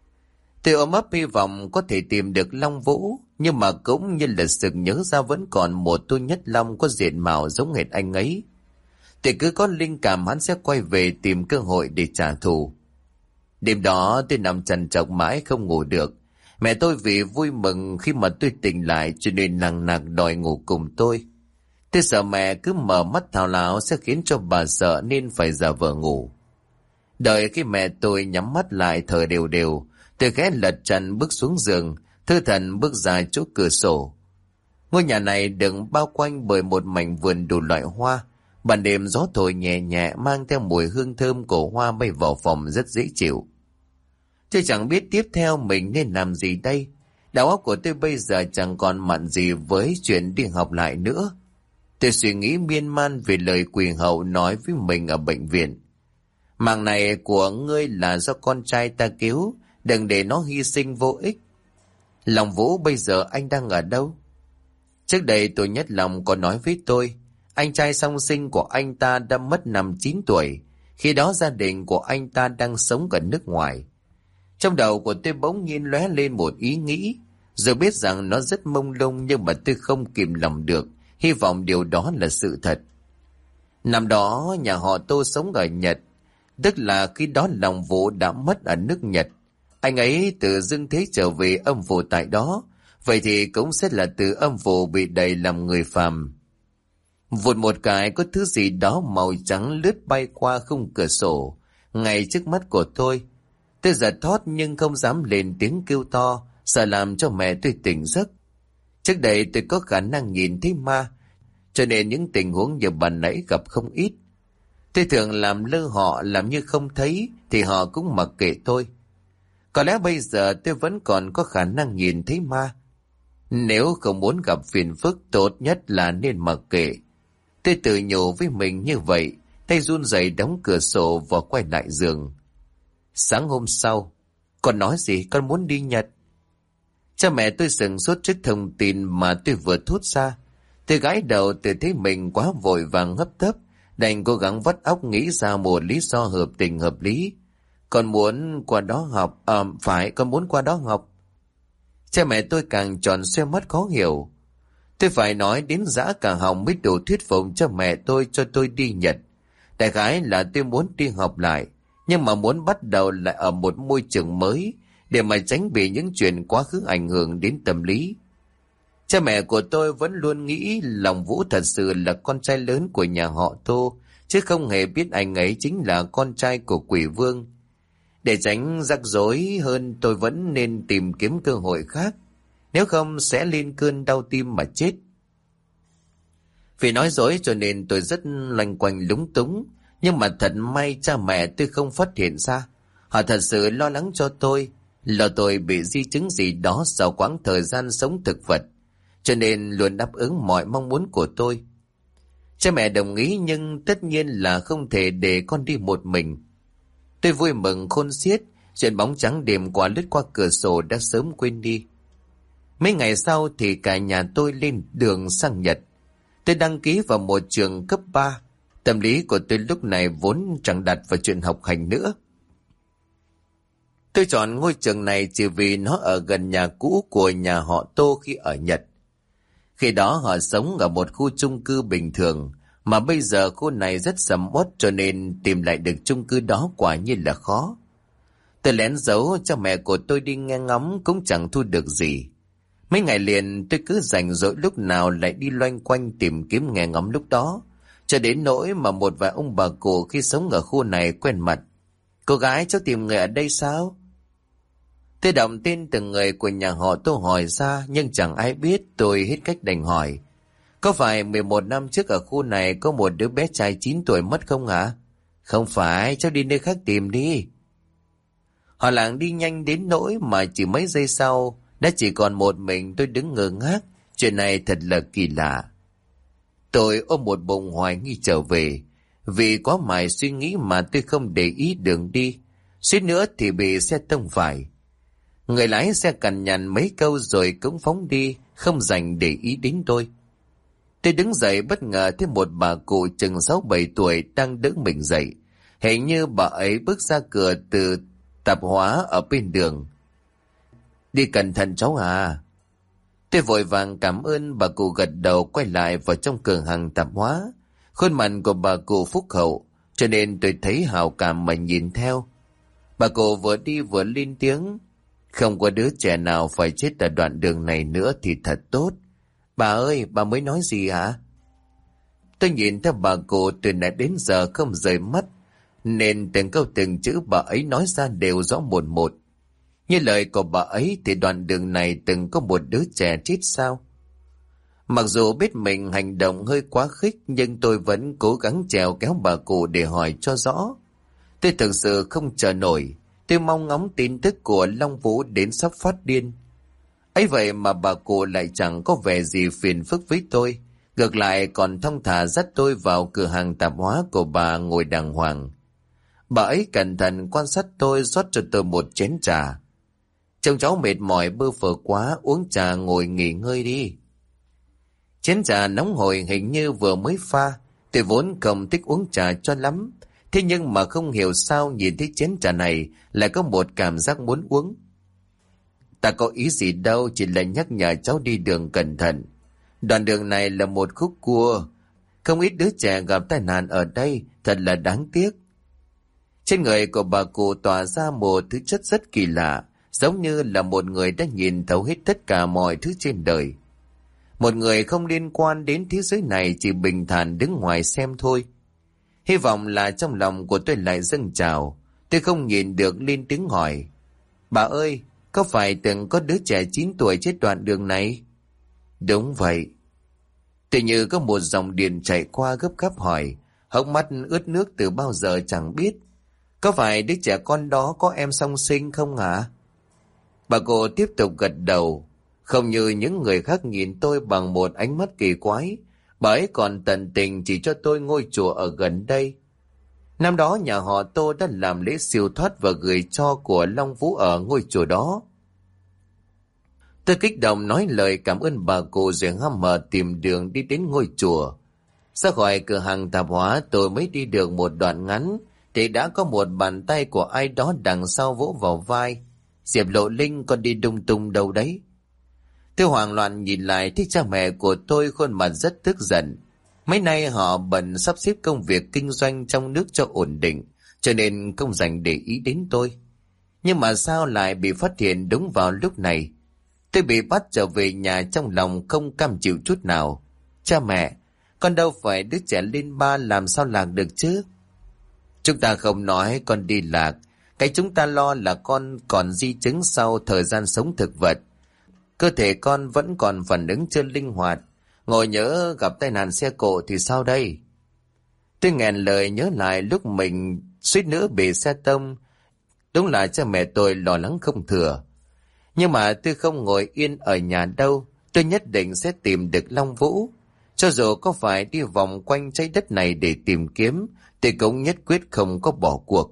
Tôi ôm ấp hy vọng có thể tìm được Long Vũ, nhưng mà cũng như là sực nhớ ra vẫn còn một tôi Nhất Long có diện mạo giống hệt anh ấy. Tôi cứ có linh cảm hắn sẽ quay về tìm cơ hội để trả thù. Đêm đó tôi nằm trằn trọc mãi không ngủ được. Mẹ tôi vì vui mừng khi mà tôi tỉnh lại cho nên nằng nặc đòi ngủ cùng tôi. Tôi sợ mẹ cứ mở mắt thao láo sẽ khiến cho bà sợ nên phải giả vờ ngủ. Đợi khi mẹ tôi nhắm mắt lại thở đều đều, tôi khẽ lật trần bước xuống giường, thư thần bước ra chỗ cửa sổ. Ngôi nhà này được bao quanh bởi một mảnh vườn đủ loại hoa. Ban đêm gió thổi nhẹ nhẹ mang theo mùi hương thơm của hoa bay vào phòng rất dễ chịu. Tôi chẳng biết tiếp theo mình nên làm gì đây. Đầu óc của tôi bây giờ chẳng còn mặn gì với chuyện đi học lại nữa. Tôi suy nghĩ miên man về lời quỷ hậu nói với mình ở bệnh viện. Mạng này của ngươi là do con trai ta cứu, đừng để nó hy sinh vô ích. Long Vũ bây giờ anh đang ở đâu? Trước đây tôi Nhất Long có nói với tôi, anh trai song sinh của anh ta đã mất năm 9 tuổi, khi đó gia đình của anh ta đang sống ở nước ngoài. Trong đầu của tôi bỗng nhiên lóe lên một ý nghĩ, rồi biết rằng nó rất mông lung nhưng mà tôi không kìm lòng được, hy vọng điều đó là sự thật. Năm đó nhà họ Tô sống ở Nhật, tức là khi đó Long Vũ đã mất ở nước Nhật. Anh ấy từ dương thế trở về âm phủ tại đó, vậy thì cũng sẽ là từ âm phủ bị đày làm người phàm. Vụt một cái có thứ gì đó màu trắng lướt bay qua khung cửa sổ, ngay trước mắt của tôi. Tôi giật thót nhưng không dám lên tiếng kêu to, sợ làm cho mẹ tôi tỉnh giấc. Trước đây tôi có khả năng nhìn thấy ma, cho nên những tình huống như bàn nãy gặp không ít. Tôi thường làm lơ họ, làm như không thấy thì họ cũng mặc kệ tôi. Có lẽ bây giờ tôi vẫn còn có khả năng nhìn thấy ma. Nếu không muốn gặp phiền phức, tốt nhất là nên mặc kệ. Tôi tự nhủ với mình như vậy, tay run rẩy đóng cửa sổ và quay lại giường. Sáng hôm sau, con nói gì con muốn đi Nhật? Cha mẹ tôi sửng sốt trước thông tin mà tôi vừa thốt ra. Tôi gãi đầu, tôi thấy mình quá vội vàng hấp tấp, đành cố gắng vắt óc nghĩ ra một lý do hợp tình hợp lý. Con muốn qua đó học. Phải, con muốn qua đó học. Cha mẹ tôi càng tròn xoe mắt khó hiểu. Tôi phải nói đến dã cả họng mới đủ thuyết phục cho mẹ tôi cho tôi đi Nhật. Đại khái là tôi muốn đi học lại, nhưng mà muốn bắt đầu lại ở một môi trường mới để mà tránh bị những chuyện quá khứ ảnh hưởng đến tâm lý. Cha mẹ của tôi vẫn luôn nghĩ lòng Vũ thật sự là con trai lớn của nhà họ Tô, chứ không hề biết anh ấy chính là con trai của Quỷ Vương. Để tránh rắc rối hơn, tôi vẫn nên tìm kiếm cơ hội khác, nếu không sẽ lên cơn đau tim mà chết. Vì nói dối cho nên tôi rất loanh quanh lúng túng, nhưng mà thật may cha mẹ tôi không phát hiện ra. Họ thật sự lo lắng cho tôi, lo tôi bị di chứng gì đó sau quãng thời gian sống thực vật, cho nên luôn đáp ứng mọi mong muốn của tôi. Cha mẹ đồng ý, nhưng tất nhiên là không thể để con đi một mình. Tôi vui mừng khôn xiết, chuyện bóng trắng đêm qua lướt qua cửa sổ đã sớm quên đi. Mấy ngày sau thì cả nhà tôi lên đường sang Nhật. Tôi đăng ký vào một trường cấp 3. Tâm lý của tôi lúc này vốn chẳng đặt vào chuyện học hành nữa. Tôi chọn ngôi trường này chỉ vì nó ở gần nhà cũ của nhà họ Tô khi ở Nhật. Khi đó họ sống ở một khu chung cư bình thường, mà bây giờ khu này rất sầm uất, cho nên tìm lại được chung cư đó quả nhiên là khó. Tôi lén giấu cho mẹ của tôi đi nghe ngóng cũng chẳng thu được gì. Mấy ngày liền tôi cứ rảnh rỗi lúc nào lại đi loanh quanh tìm kiếm nghe ngóng lúc đó, cho đến nỗi mà một vài ông bà cụ khi sống ở khu này quen mặt. Cô gái, cháu tìm người ở đây sao? Tôi đọc tên từng người của nhà họ Tô hỏi ra, nhưng chẳng ai biết. Tôi hết cách đành hỏi: có phải 11 năm trước ở khu này có một đứa bé trai 9 tuổi mất không hả? Không phải, cháu đi nơi khác tìm đi. Họ làng đi nhanh đến nỗi mà chỉ mấy giây sau đã chỉ còn một mình tôi đứng ngơ ngác. Chuyện này thật là kỳ lạ. Tôi ôm một bụng hoài nghi trở về. Vì quá mải suy nghĩ mà tôi không để ý đường đi, suýt nữa thì bị xe tông phải. Người lái xe cằn nhằn mấy câu rồi cũng phóng đi, không dành để ý đến tôi. Tôi đứng dậy bất ngờ thấy một bà cụ chừng 6-7 tuổi đang đỡ mình dậy. Hình như bà ấy bước ra cửa từ tạp hóa ở bên đường. Đi cẩn thận cháu à. Tôi vội vàng cảm ơn bà cụ, gật đầu quay lại vào trong cửa hàng tạp hóa. Khuôn mặt của bà cụ phúc hậu, cho nên tôi thấy hào cảm mà nhìn theo. Bà cụ vừa đi vừa lên tiếng: không có đứa trẻ nào phải chết ở đoạn đường này nữa thì thật tốt. Bà ơi, bà mới nói gì hả? Tôi nhìn theo bà cụ từ nãy đến giờ không rời mắt, nên từng câu từng chữ bà ấy nói ra đều rõ mồn một. Như lời của bà ấy thì đoạn đường này từng có một đứa trẻ chết sao? Mặc dù biết mình hành động hơi quá khích, nhưng tôi vẫn cố gắng trèo kéo bà cụ để hỏi cho rõ. Tôi thực sự không chờ nổi. Tôi mong ngóng tin tức của Long Vũ đến sắp phát điên. Ấy vậy mà bà cụ lại chẳng có vẻ gì phiền phức với tôi, ngược lại còn thong thả dắt tôi vào cửa hàng tạp hóa của bà ngồi đàng hoàng. Bà ấy cẩn thận quan sát tôi, rót cho tôi một chén trà. Trông cháu mệt mỏi bơ phờ quá, uống trà ngồi nghỉ ngơi đi. Chén trà nóng hổi hình như vừa mới pha. Tôi vốn không thích uống trà cho lắm, thế nhưng mà không hiểu sao nhìn thấy chén trà này lại có một cảm giác muốn uống. Ta có ý gì đâu, chỉ là nhắc nhở cháu đi đường cẩn thận. Đoạn đường này là một khúc cua, không ít đứa trẻ gặp tai nạn ở đây, thật là đáng tiếc. Trên người của bà cụ tỏa ra một thứ chất rất kỳ lạ, giống như là một người đã nhìn thấu hết tất cả mọi thứ trên đời. Một người không liên quan đến thế giới này, chỉ bình thản đứng ngoài xem thôi. Hy vọng là trong lòng của tôi lại dâng trào. Tôi không nhìn được lên tiếng hỏi: bà ơi, có phải từng có đứa trẻ 9 tuổi chết đoạn đường này? Đúng vậy. Tự như có một dòng điện chạy qua gấp gáp hỏi, hốc mắt ướt nước từ bao giờ chẳng biết. Có phải đứa trẻ con đó có em song sinh không hả? Bà cô tiếp tục gật đầu. Không như những người khác nhìn tôi bằng một ánh mắt kỳ quái, bà ấy còn tận tình chỉ cho tôi ngôi chùa ở gần đây. Năm đó nhà họ Tô đã làm lễ siêu thoát và gửi tro của Long Vũ ở ngôi chùa đó. Tôi kích động nói lời cảm ơn bà cụ rồi hăm hở tìm đường đi đến ngôi chùa. Ra khỏi cửa hàng tạp hóa tôi mới đi được một đoạn ngắn thì đã có một bàn tay của ai đó đằng sau vỗ vào vai. Diệp Lộ Linh, con đi lung tung đâu đấy? Tôi hoảng loạn nhìn lại thấy cha mẹ của tôi khuôn mặt rất tức giận. Mấy nay họ bận sắp xếp công việc kinh doanh trong nước cho ổn định, cho nên không dành để ý đến tôi. Nhưng mà sao lại bị phát hiện đúng vào lúc này? Tôi bị bắt trở về nhà trong lòng không cam chịu chút nào. Cha mẹ, con đâu phải đứa trẻ lên ba, làm sao lạc được chứ? Chúng ta không nói con đi lạc. Cái chúng ta lo là con còn di chứng sau thời gian sống thực vật. Cơ thể con vẫn còn phản ứng chưa linh hoạt. Ngồi nhỡ gặp tai nạn xe cộ thì sao đây? Tôi nghẹn lời nhớ lại lúc mình suýt nữa bị xe tông. Đúng là cha mẹ tôi lo lắng không thừa. Nhưng mà tôi không ngồi yên ở nhà đâu. Tôi nhất định sẽ tìm được Long Vũ. Cho dù có phải đi vòng quanh trái đất này để tìm kiếm, tôi cũng nhất quyết không có bỏ cuộc.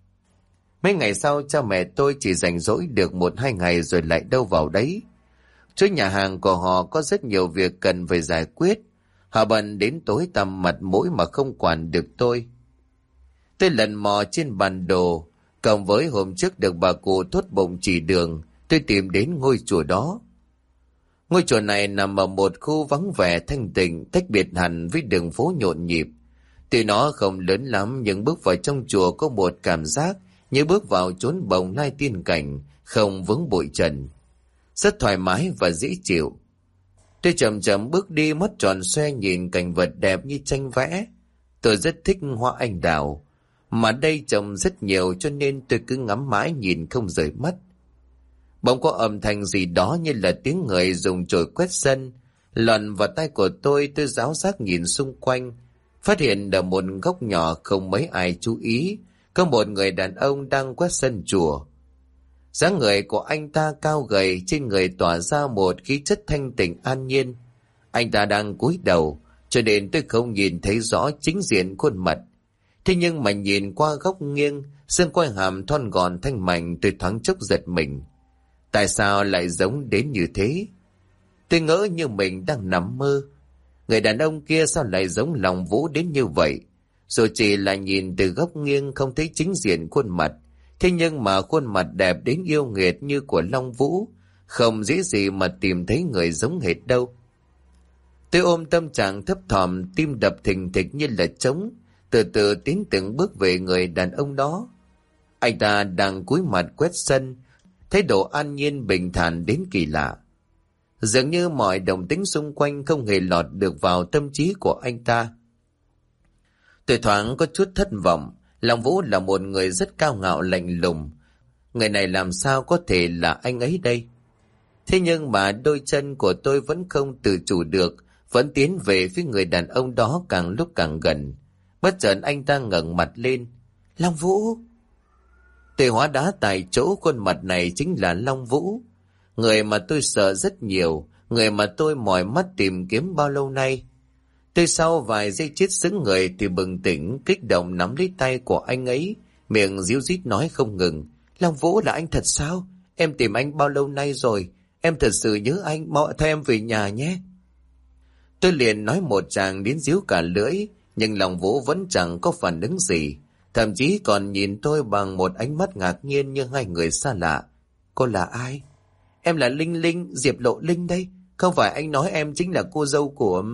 Mấy ngày sau, cha mẹ tôi chỉ rảnh rỗi được 1-2 ngày rồi lại đâu vào đấy. Chỗ nhà hàng của họ có rất nhiều việc cần phải giải quyết. Họ bận đến tối tăm mặt mũi mà không quản được tôi. Tôi lần mò trên bản đồ, cộng với hôm trước được bà cụ tốt bụng chỉ đường, tôi tìm đến ngôi chùa đó. Ngôi chùa này nằm ở một khu vắng vẻ thanh tịnh, tách biệt hẳn với đường phố nhộn nhịp. Tuy nó không lớn lắm nhưng bước vào trong chùa có một cảm giác như bước vào chốn bồng lai tiên cảnh, không vướng bụi trần. Rất thoải mái và dễ chịu. Tôi chậm chậm bước đi, mắt tròn xoe nhìn cảnh vật đẹp như tranh vẽ. Tôi rất thích hoa anh đào, mà đây trồng rất nhiều cho nên tôi cứ ngắm mãi nhìn không rời mắt. Bỗng có âm thanh gì đó như là tiếng người dùng chổi quét sân lọt vào tai của tôi ráo giác nhìn xung quanh, phát hiện ở một góc nhỏ không mấy ai chú ý, có một người đàn ông đang quét sân chùa. Dáng người của anh ta cao gầy, trên người tỏa ra một khí chất thanh tịnh an nhiên. Anh ta đang cúi đầu, cho nên tôi không nhìn thấy rõ chính diện khuôn mặt. Thế nhưng mà nhìn qua góc nghiêng, xương quai hàm thon gọn thanh mảnh, tôi thoáng chốc giật mình. Tại sao lại giống đến như thế? Tôi ngỡ như mình đang nằm mơ. Người đàn ông kia sao lại giống Long Vũ đến như vậy? Rồi chỉ là nhìn từ góc nghiêng không thấy chính diện khuôn mặt. Thế nhưng mà khuôn mặt đẹp đến yêu nghiệt như của Long Vũ, không dễ gì mà tìm thấy người giống hệt đâu. Tôi ôm tâm trạng thấp thỏm, tim đập thình thịch như là trống, từ từ tiến từng bước về người đàn ông đó. Anh ta đang cúi mặt quét sân, thái độ an nhiên bình thản đến kỳ lạ. Dường như mọi động tĩnh xung quanh không hề lọt được vào tâm trí của anh ta. Tôi thoáng có chút thất vọng. Long Vũ là một người rất cao ngạo lạnh lùng. Người này làm sao có thể là anh ấy đây? Thế nhưng mà đôi chân của tôi vẫn không tự chủ được, vẫn tiến về phía người đàn ông đó càng lúc càng gần. Bất chợt anh ta ngẩng mặt lên. Long Vũ! Tôi hóa đá tại chỗ, khuôn mặt này chính là Long Vũ. Người mà tôi sợ rất nhiều, người mà tôi mỏi mắt tìm kiếm bao lâu nay. Tôi sau vài giây chết sững người thì bừng tỉnh, kích động nắm lấy tay của anh ấy, miệng ríu rít nói không ngừng. Long Vũ, là anh thật sao? Em tìm anh bao lâu nay rồi? Em thật sự nhớ anh, mau theo em về nhà nhé. Tôi liền nói một tràng đến díu cả lưỡi, nhưng Long Vũ vẫn chẳng có phản ứng gì. Thậm chí còn nhìn tôi bằng một ánh mắt ngạc nhiên như hai người xa lạ. Cô là ai? Em là Linh Linh, Diệp Lộ Linh đây. Không phải anh nói em chính là cô dâu của...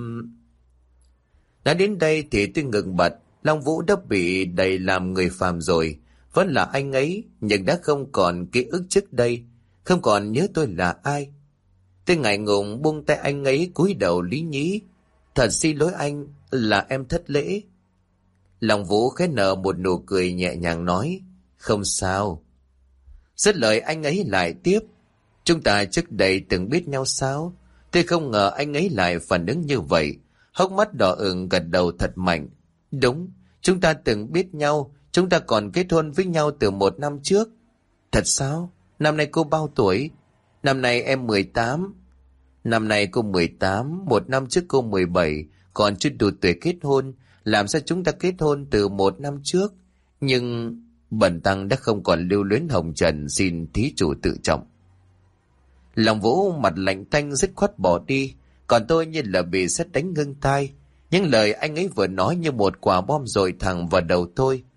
Đã đến đây thì tôi ngừng bật. Long Vũ đã bị đầy làm người phàm rồi. Vẫn là anh ấy, nhưng đã không còn ký ức trước đây, không còn nhớ tôi là ai. Tôi ngại ngùng buông tay anh ấy, cúi đầu lý nhí. Thật xin lỗi anh, là em thất lễ. Long Vũ khẽ nở một nụ cười nhẹ nhàng nói, không sao. Dứt lời anh ấy lại tiếp, chúng ta trước đây từng biết nhau sao? Tôi không ngờ anh ấy lại phản ứng như vậy. Hốc mắt đỏ ửng gật đầu thật mạnh. Đúng, chúng ta từng biết nhau, chúng ta còn kết hôn với nhau từ 1 năm trước. Thật sao? Năm nay cô bao tuổi? Năm nay em 18. Năm nay cô 18, 1 năm trước cô 17, còn chưa đủ tuổi kết hôn. Làm sao chúng ta kết hôn từ 1 năm trước? Nhưng bần tăng đã không còn lưu luyến hồng trần, xin thí chủ tự trọng. Long Vũ mặt lạnh tanh dứt khoát bỏ đi, còn tôi như là bị sét đánh ngưng tai. Những lời anh ấy vừa nói như một quả bom dội thẳng vào đầu tôi.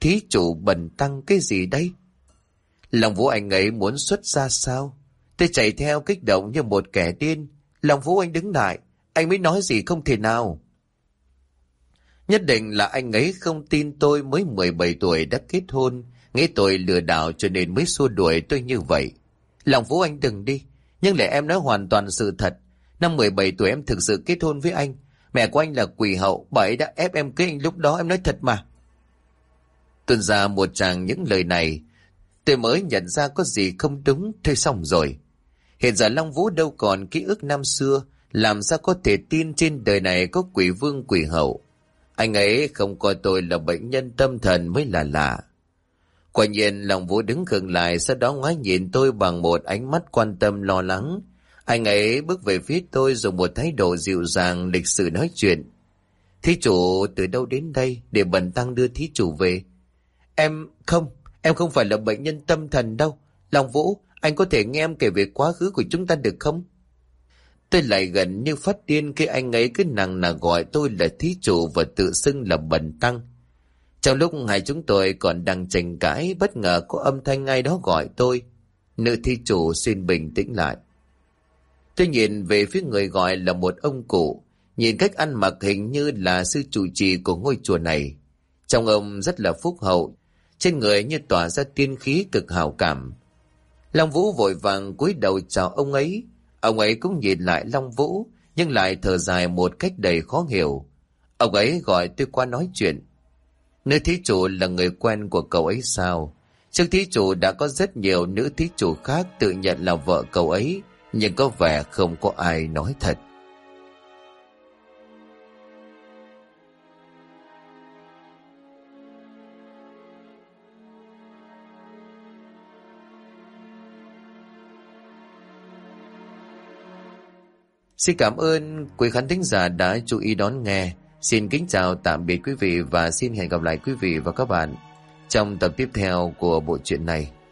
Thí chủ bần tăng cái gì đây? Lòng Vũ anh ấy muốn xuất ra sao? Tôi chạy theo kích động như một kẻ điên. Lòng Vũ anh đứng lại, anh mới nói gì không thể nào. Nhất định là anh ấy không tin tôi mới 17 tuổi đã kết hôn, nghĩ tôi lừa đảo cho nên mới xua đuổi tôi như vậy. Lòng Vũ anh đừng đi, nhưng để em nói hoàn toàn sự thật. Năm 17 tuổi em thực sự kết hôn với anh. Mẹ của anh là quỷ hậu, bà ấy đã ép em cưới anh lúc đó, em nói thật mà. Tuôn ra một tràng những lời này, tôi mới nhận ra có gì không đúng. Thôi xong rồi. Hiện giờ Long Vũ đâu còn ký ức năm xưa, làm sao có thể tin trên đời này có quỷ vương quỷ hậu. Anh ấy không coi tôi là bệnh nhân tâm thần mới là lạ. Quả nhiên Long Vũ đứng khựng lại, sau đó ngoái nhìn tôi bằng một ánh mắt quan tâm lo lắng. Anh ấy bước về phía tôi dùng một thái độ dịu dàng lịch sự nói chuyện. Thí chủ từ đâu đến đây để bần tăng đưa thí chủ về? Em không phải là bệnh nhân tâm thần đâu. Long Vũ, anh có thể nghe em kể về quá khứ của chúng ta được không? Tôi lại gần như phát điên khi anh ấy cứ nằng nà gọi tôi là thí chủ và tự xưng là bần tăng. Trong lúc hai chúng tôi còn đang tranh cãi, bất ngờ có âm thanh ai đó gọi tôi. Nữ thí chủ xin bình tĩnh lại. Tôi nhìn về phía người gọi là một ông cụ, nhìn cách ăn mặc hình như là sư trụ trì của ngôi chùa này. Trông ông rất là phúc hậu, trên người như tỏa ra tiên khí cực hào cảm. Long Vũ vội vàng cúi đầu chào ông ấy. Ông ấy cũng nhìn lại Long Vũ, nhưng lại thở dài một cách đầy khó hiểu. Ông ấy gọi tôi qua nói chuyện. Nữ thí chủ là người quen của cậu ấy sao? Trước thí chủ đã có rất nhiều nữ thí chủ khác tự nhận là vợ cậu ấy, nhưng có vẻ không có ai nói thật. Xin cảm ơn quý khán thính giả đã chú ý đón nghe. Xin kính chào tạm biệt quý vị và xin hẹn gặp lại quý vị và các bạn trong tập tiếp theo của bộ truyện này.